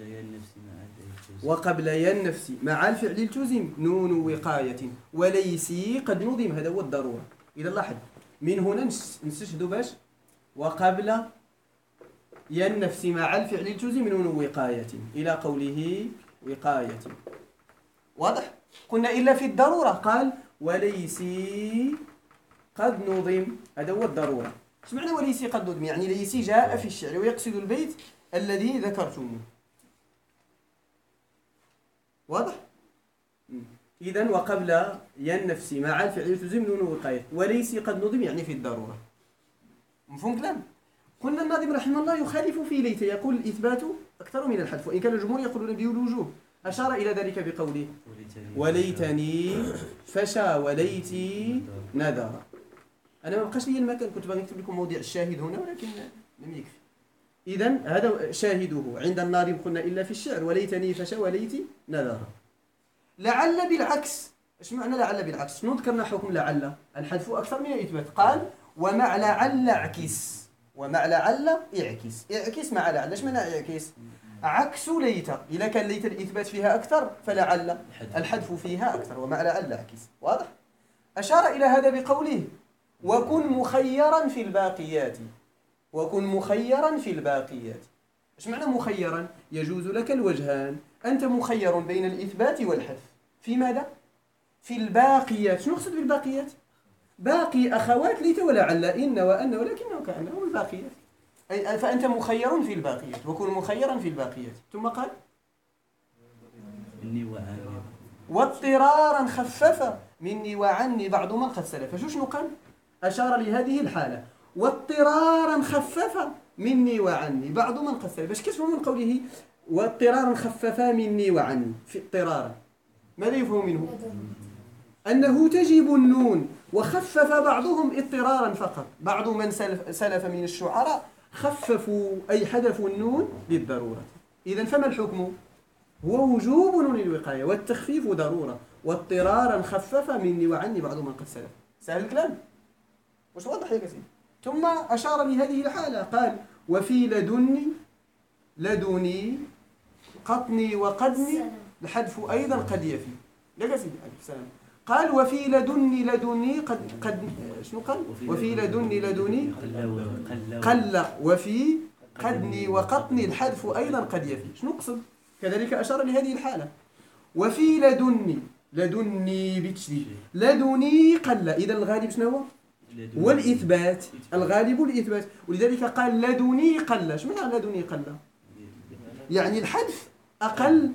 وقبل النفس مع الفعل التزم نون وقاية وليسي قد نظم. هذا هو الضرورة. إذا لاحظ من هنا نستشهد باش وقبل النفس مع الفعل التزم نون وقاية إلى قوله وقاية. واضح؟ قلنا إلا في الضرورة قال وليسي قد نظم. هذا هو الضرورة. ايش معنى وليسي قد نظم؟ يعني ليسي جاء في الشعر ويقصد البيت الذي ذكرتموه. واضح؟ إذن وقبل النفس مع الفعل تزم نون وقاية وليسي قد نظم يعني في الضرورة. مفهوم كلام؟ قلنا الناظم رحمه الله يخالف في ليت، يقول الإثبات أكثر من الحذف، وإن كان الجمهور يقولون بالوجوب. أشار إلى ذلك بقوله وليتني فشا وليتي نذر. أنا ما بقاش لي المكان، كنت باغي نكتب لكم موضع الشاهد هنا ولكن لم يكفي. إذن هذا شاهده عند الناظم قلنا إلا في الشعر وليتني فشا وليتي نذر. لعل بالعكس. ايش معنى لعل بالعكس؟ شنو ذكرنا حكم لعل؟ الحذف أكثر من الإثبات. قال ومع لعل اعكس، ومع لعل اعكس. اعكس مع لعل. ايش معنى اعكس؟ عكس ليت. إذا كان ليت الإثبات فيها أكثر فلعل الحذف فيها أكثر، ومع لعل اعكس. واضح؟ أشار إلى هذا بقوله وكن مخيرا في الباقيات. وكن مخيرا في الباقيات. ايش معنى مخيرا؟ يجوز لك الوجهان. أنت مخير بين الإثبات والحذف. في ماذا؟ في الباقيات. شنو نقصد بالباقيات؟ باقي أخوات ليت ولعل إن وأن ولكن وكأن هم الباقيات. أي فأنت مخير في الباقيات. وكن مخيرا في الباقيات. ثم قال مني وعني واضطرارا خفف مني وعني بعض من قد سلف. شنو قال؟ أشار لهذه الحالة واضطرارا خفف مني وعني بعض من قد سلف. باش كتفهموا من قوله واضطرارا خففا مني وعني في اضطرارا، ماذا يفهم منه؟ أنه تجب النون، وخفف بعضهم اضطرارا فقط. بعض من سلف من الشعراء خففوا أي حذفوا النون للضرورة. إذن فما الحكم؟ هو وجوب نون الوقاية، والتخفيف ضرورة، واضطرارا خفف مني وعني بعض من قد سلف. سهل الكلام؟ وش واضح يا كثير؟ ثم أشار لهذه الحالة قال وفي لدني قطني وقدني الحذف أيضا قد يفي. لا كثير السلام. قال وفي لدني قد شنو قال؟ وفي لدني قل، وفي قدني وقطني الحذف أيضا قد يفي. شنو قصد؟ كذلك أشار لهذه الحالة. وفي لدني بالتشديد، لدني قل. إذا الغالب شنو هو؟ هو الإثبات. الغالب الإثبات، ولذلك قال لدني قل. شو معنى لدني قل؟ يعني الحذف أقل.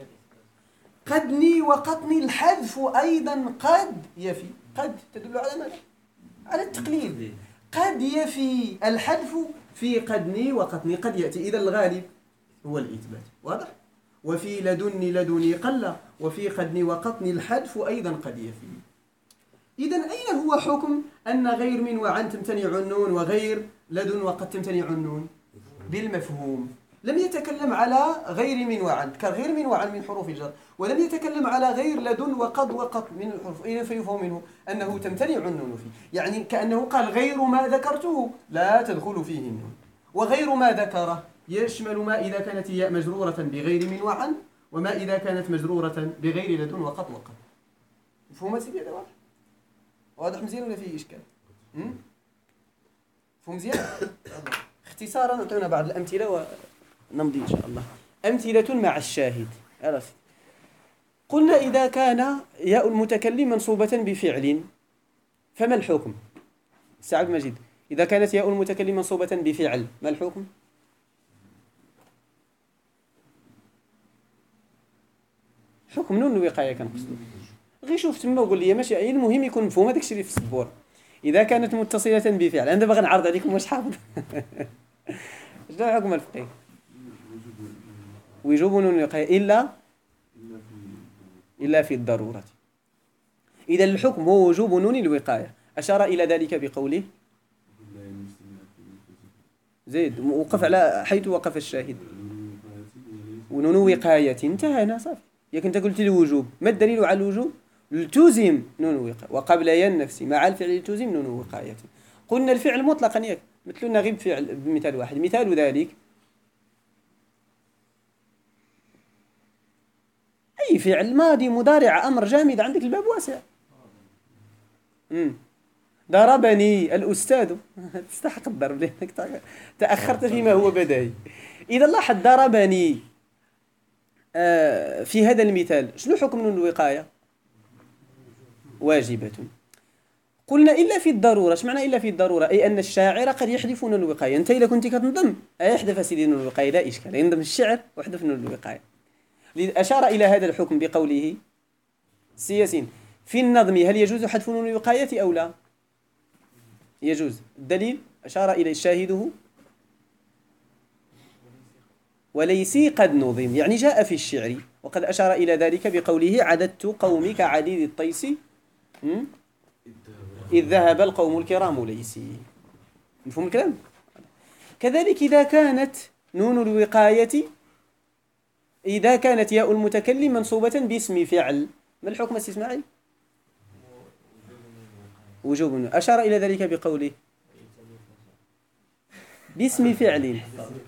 قدني وقطني الحذف أيضا قد يفي. قد تدل على ماذا؟ على التقليل. قد يفي الحذف في قدني وقطني، قد يأتي. إذا الغالب هو الإثبات. واضح؟ وفي لدني قل، وفي قدني وقطني الحذف أيضا قد يفي. إذا أين هو حكم أن غير من وعن تمتنع النون وغير لدن وقد تمتنع النون؟ بالمفهوم. لم يتكلم على غير من وعن كغير من وعن من حروف الجر، ولم يتكلم على غير لدن وقد وقط من الحروف. إذا فيفهم منه أنه تمتنع النون فيه، يعني كأنه قال غير ما ذكرته لا تدخل فيه النون، وغير ما ذكره يشمل ما إذا كانت الياء مجرورة بغير من وعن، وما إذا كانت مجرورة بغير لدن وقد وقد. مفهوم سيدي هذا؟ واضح مزيان ولا فيه إشكال؟ مفهوم مزيان؟ اختصارا نعطينا بعض الأمثلة ونمضي إن شاء الله. أمثلة مع الشاهد. قلنا إذا كان ياء المتكلم منصوبة بفعل فما الحكم؟ سعد مجيد، إذا كانت ياء المتكلم منصوبة بفعل ما الحكم؟ حكم نون الوقاية كنقصدو. غير شوف تما وقول لي ماشي، المهم يكون مفهوم هذاك الشيء اللي في السبورة. إذا كانت متصلة بفعل، أنا دابا غنعرض عليكم واش حافظ. شنو حكم الفقيه؟ وجوب نون الوقاية إلا في الضرورة. إذا الحكم هو وجوب نون الوقاية. أشار إلى ذلك بقوله زيد وقف على حيث وقف الشاهد. ونون وقاية انتهينا صافي. ياك انت قلت الوجوب، ما الدليل على الوجوب؟ التزم نون وقاية، وقبل النفس مع الفعل التزم نون وقاية. قلنا الفعل مطلقا ياك، مثلنا غير بفعل بمثال واحد. مثال ذلك أي فعل ماضي مضارع أمر جامد، عندك الباب واسع. ضربني الأستاذ. تستحق الضرب لأنك تأخرت فيما هو بداهي. إذا لاحظ ضربني في هذا المثال شنو حكم نون الوقاية؟ واجبة. قلنا إلا في الضرورة. اش معنى إلا في الضرورة؟ أي أن الشاعر قد يحذف نون الوقاية. أنت إذا كنت كتنظم يحذف سيدي نون الوقاية لا إشكال، ينظم الشعر ويحذف نون الوقاية. أشار إلى هذا الحكم بقوله سياسين في النظم هل يجوز حذف نون الوقاية أو لا؟ يجوز. الدليل أشار إلى شاهده وليسي قد نظم، يعني جاء في الشعر. وقد أشار إلى ذلك بقوله عددت قومك عديد الطيس إذ ذهب القوم الكرام ليسي. مفهوم الكلام؟ كذلك إذا كانت نون الوقاية، إذا كانت ياء المتكلم منصوبة باسم فعل ما الحكم أستاذ إسماعيل؟ وجوب. أشار إلى ذلك بقوله باسم فعل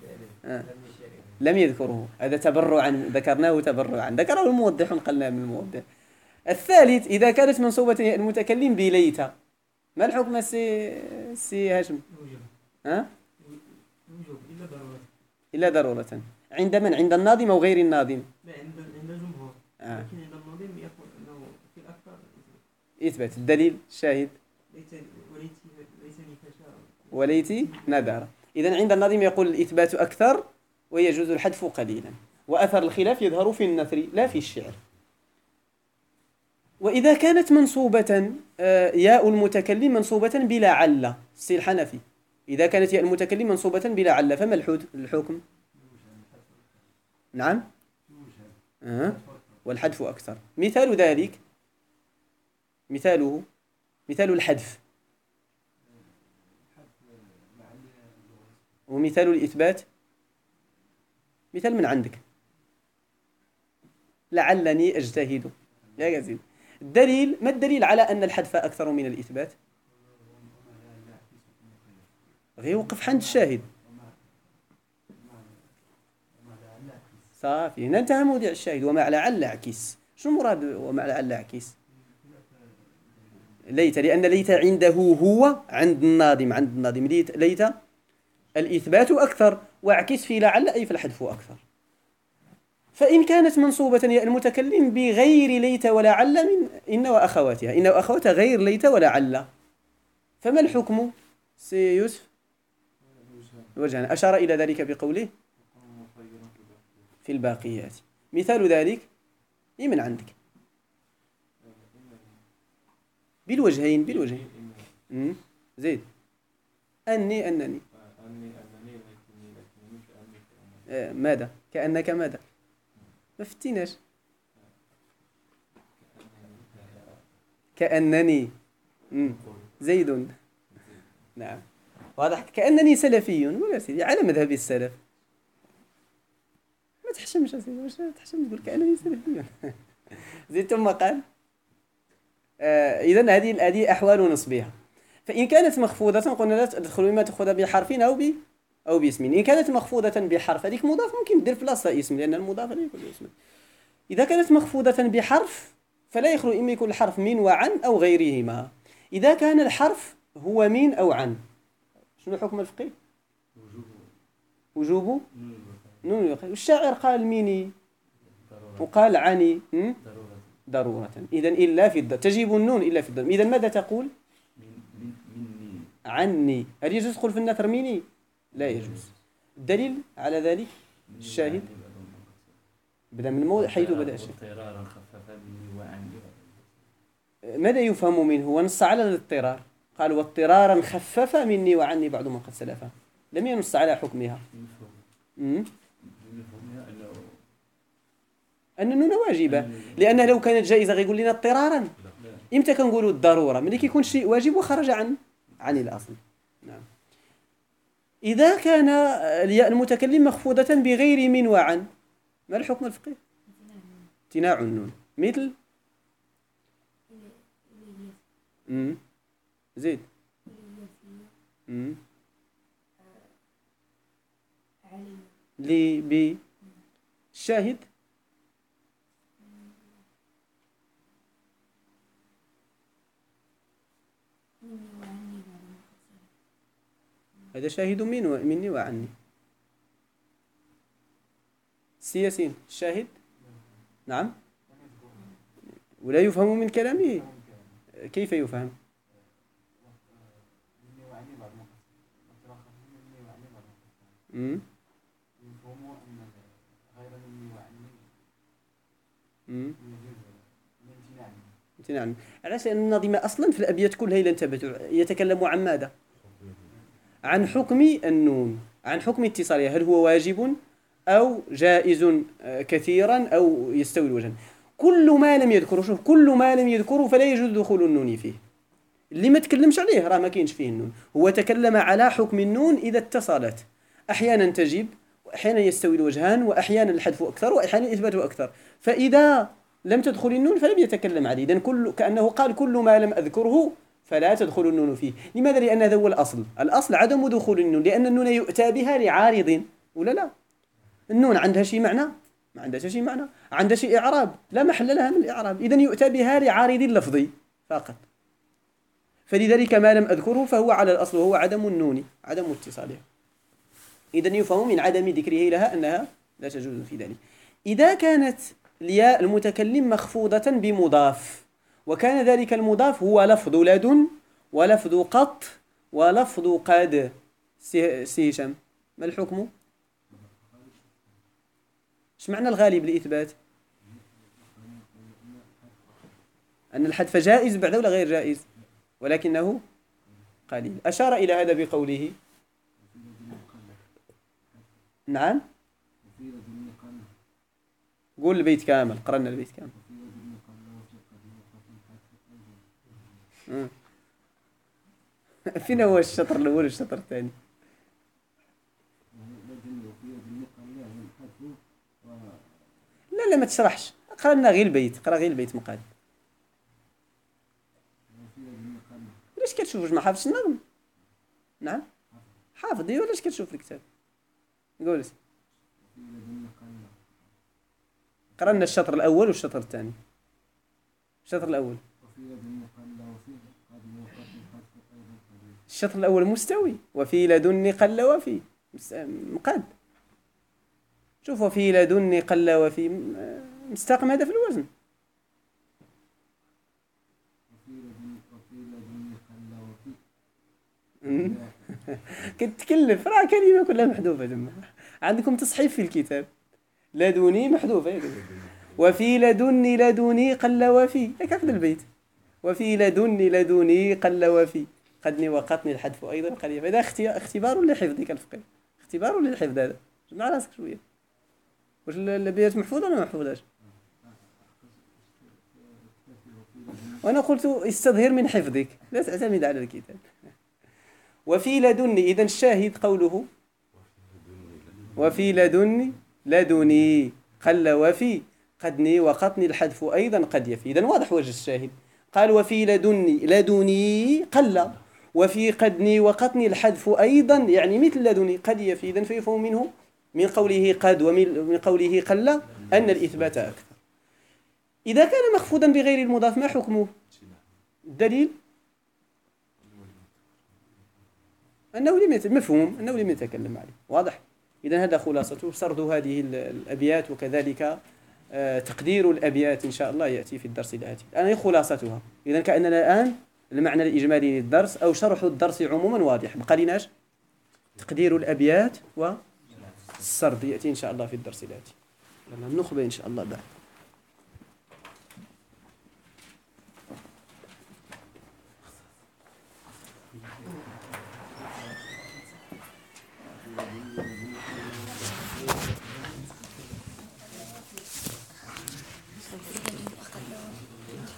لم يذكره. هذا تبرعا ذكرناه، تبرعا ذكره الموضح قلنا من الموضح. الثالث إذا كانت منصوبة ياء المتكلم بليت ما الحكم سي هاشم؟ إلا ضرورة. عند من؟ عند الناظم أو غير الناظم؟ لا، عند الجمهور. لكن عند الناظم يقول أنه في الأكثر إثبات. الدليل الشاهد وليتي نذر. إذن عند الناظم يقول الإثبات أكثر ويجوز الحذف قليلا، وأثر الخلاف يظهر في النثر لا في الشعر. وإذا كانت منصوبة ياء المتكلم منصوبة بلا علة، السي الحنفي إذا كانت ياء المتكلم منصوبة بلعل فما الحكم؟ نعم. والحذف أكثر. مثال ذلك، مثال الحذف، ومثال الإثبات، مثال من عندك. لعلني أجتهد يا جزيل. الدليل، ما الدليل على أن الحذف أكثر من الإثبات؟ غير وقف عند الشاهد. صافي، هنا انتهى موضع الشاهد. ومع لعل اعكس. شنو مراد ومع لعل اعكس؟ ليت، لأن ليت عنده هو عند الناظم ليت الإثبات أكثر، واعكس في لعل أي في الحذف أكثر. فإن كانت منصوبة ياء المتكلم بغير ليت ولعل من إن وأخواتها غير ليت ولعل، فما الحكم سي يوسف؟ وجهان. أشار إلى ذلك بقوله في الباقيات. مثال ذلك إيه من عندك؟ بالوجهين زيد. أنني ماذا؟ كأنك ماذا؟ ما فتيناش. كأنني زيد. نعم واضح. كأنني سلفي ولا سيدي على مذهب السلف. ما تحشمش يا سيدي، واش تحشم تقول كأنني سلفي؟ زيد. ثم قال إذن هذه أحوال نصبها. فإن كانت مخفوضة قلنا لا تدخل إما تأخذ بحرف أو باسم. إن كانت مخفوضة بحرف هذيك مضاف ممكن دير بلاصة اسم، لأن المضاف لا يكون اسم. إذا كانت مخفوضة بحرف فلا يخلو إما يكون الحرف من وعن أو غيرهما. إذا كان الحرف هو من أو عن، شنو حكم الفقيه؟ وجوب نون الوقاية. والشاعر قال مني وقال عني ضرورة. إذن إلا في الضم تجيب النون إلا في الضم. إذن ماذا تقول؟ مني عني. هل يجوز تدخل في النثر مني؟ لا يجوز. الدليل على ذلك الشاهد بدأ من الموضع حيث بدأ الشيء. ماذا يفهم منه؟ ونص على الاضطرار. قال واضطرارا خفف مني وعني بعض من قد سلفه. لم ينص على حكمها. أن النون واجبة، لأنها لو كانت جائزة غيقول لنا اضطرارا. إمتى كنقولوا الضرورة؟ ملي كيكون شيء واجب وخرج عن الأصل. نعم. إذا كان الياء المتكلم مخفوضة بغير من وعن، ما الحكم الفقهي؟ امتناع النون. مثل زيد لي بالشاهد هذا شاهد مني وعني. سياسين الشاهد نعم. ولا يفهم من كلامه. كيف يفهم؟ امتناع. علاش؟ لأن النظيمة أصلا في الأبيات كلها إذا انتبهتوا يتكلم عن ماذا؟ عن حكم النون، عن حكم اتصالها، هل هو واجب أو جائز كثيرا أو يستوي الوجهان. كل ما لم يذكره، شوف، كل ما لم يذكره فلا يجوز دخول النون فيه. اللي ما تكلمش عليه راه ما كاينش فيه النون. هو تكلم على حكم النون إذا اتصلت، أحيانا تجب وأحيانا يستوي الوجهان وأحيانا الحذف أكثر وأحيانا الإثبات أكثر. فإذا لم تدخل النون فلم يتكلم عليه. إذن كأنه قال كل ما لم أذكره فلا تدخل النون فيه. لماذا؟ لأن هذا هو الأصل عدم دخول النون، لأن النون يؤتى بها لعارض ولا لا. النون عندها شيء معنى؟ ما عندها شيء معنى. عندها شيء إعراب؟ لا محل لها من الإعراب. إذن يؤتى بها لعارض لفظي فقط. فلذلك ما لم أذكره فهو على الأصل وهو عدم النون، عدم اتصالها. إذن يفهم من عدم ذكره لها أنها لا تجوز في ذلك. إذا كانت الياء المتكلم مخفوضة بمضاف، وكان ذلك المضاف هو لفظ لدن ولفظ قط ولفظ قد، سي هشام ما الحكم؟ ايش معنى الغالب لإثبات؟ أن الحذف جائز بعد ولا غير جائز؟ ولكنه قليل. أشار إلى هذا بقوله نعم. قول البيت كامل، قرأنا البيت كامل. فين هو الشطر الأول والشطر الثاني؟ لا ما تشرحش، قرأنا غير البيت، قرأ غير البيت مقاد. علاش كتشوف ما حافظش النظم؟ نعم حافظ. ايوا علاش كتشوف الكتاب؟ قول. قرأنا الشطر الأول والشطر الثاني. الشطر الأول، الشطر الأول مستوي، وفي لدني قل وفي مقاد. شوف وفي لدني قل وفي مستقم، هذا في الوزن. كتكلف، راه كلمة كلها محذوفة تما. عندكم تصحيف في الكتاب، لدني محذوفة، وفي لدني قل وفي، هكذا البيت. وفي لدني قل وفي، قدني وقتني الحذف أيضا قليل. هذا اختبار لحفظك الفقه، اختبار للحفظ. هذا مع راسك شوية. واش الأبيات محفوظة ولا ما محفوظاش؟ وأنا قلت استظهر من حفظك، لا تعتمد على الكتاب. وفي لدني، إذن الشاهد قوله وفي لدني قل وفي، قدني وقتني الحذف أيضا قد يفي. إذن واضح وجه الشاهد. قال وفي لدني قل، وفي قدني وقتني الحذف أيضا، يعني مثل لدني قد يفي. إذن فيفهم منه من قوله قد ومن قوله قل أن الإثبات أكثر. إذا كان مخفوضا بغير المضاف ما حكمه؟ الدليل أنه مفهوم أنه لم يتكلم عليه. واضح. إذن هذا خلاصته، سرد هذه الأبيات، وكذلك تقدير الأبيات إن شاء الله يأتي في الدرس الآتي. الآن خلاصتها. إذن كأننا الآن المعنى الإجمالي للدرس أو شرح الدرس عموما واضح. بقى لناش تقدير الأبيات والسرد يأتي إن شاء الله في الدرس الآتي. النخبة إن شاء الله بعد.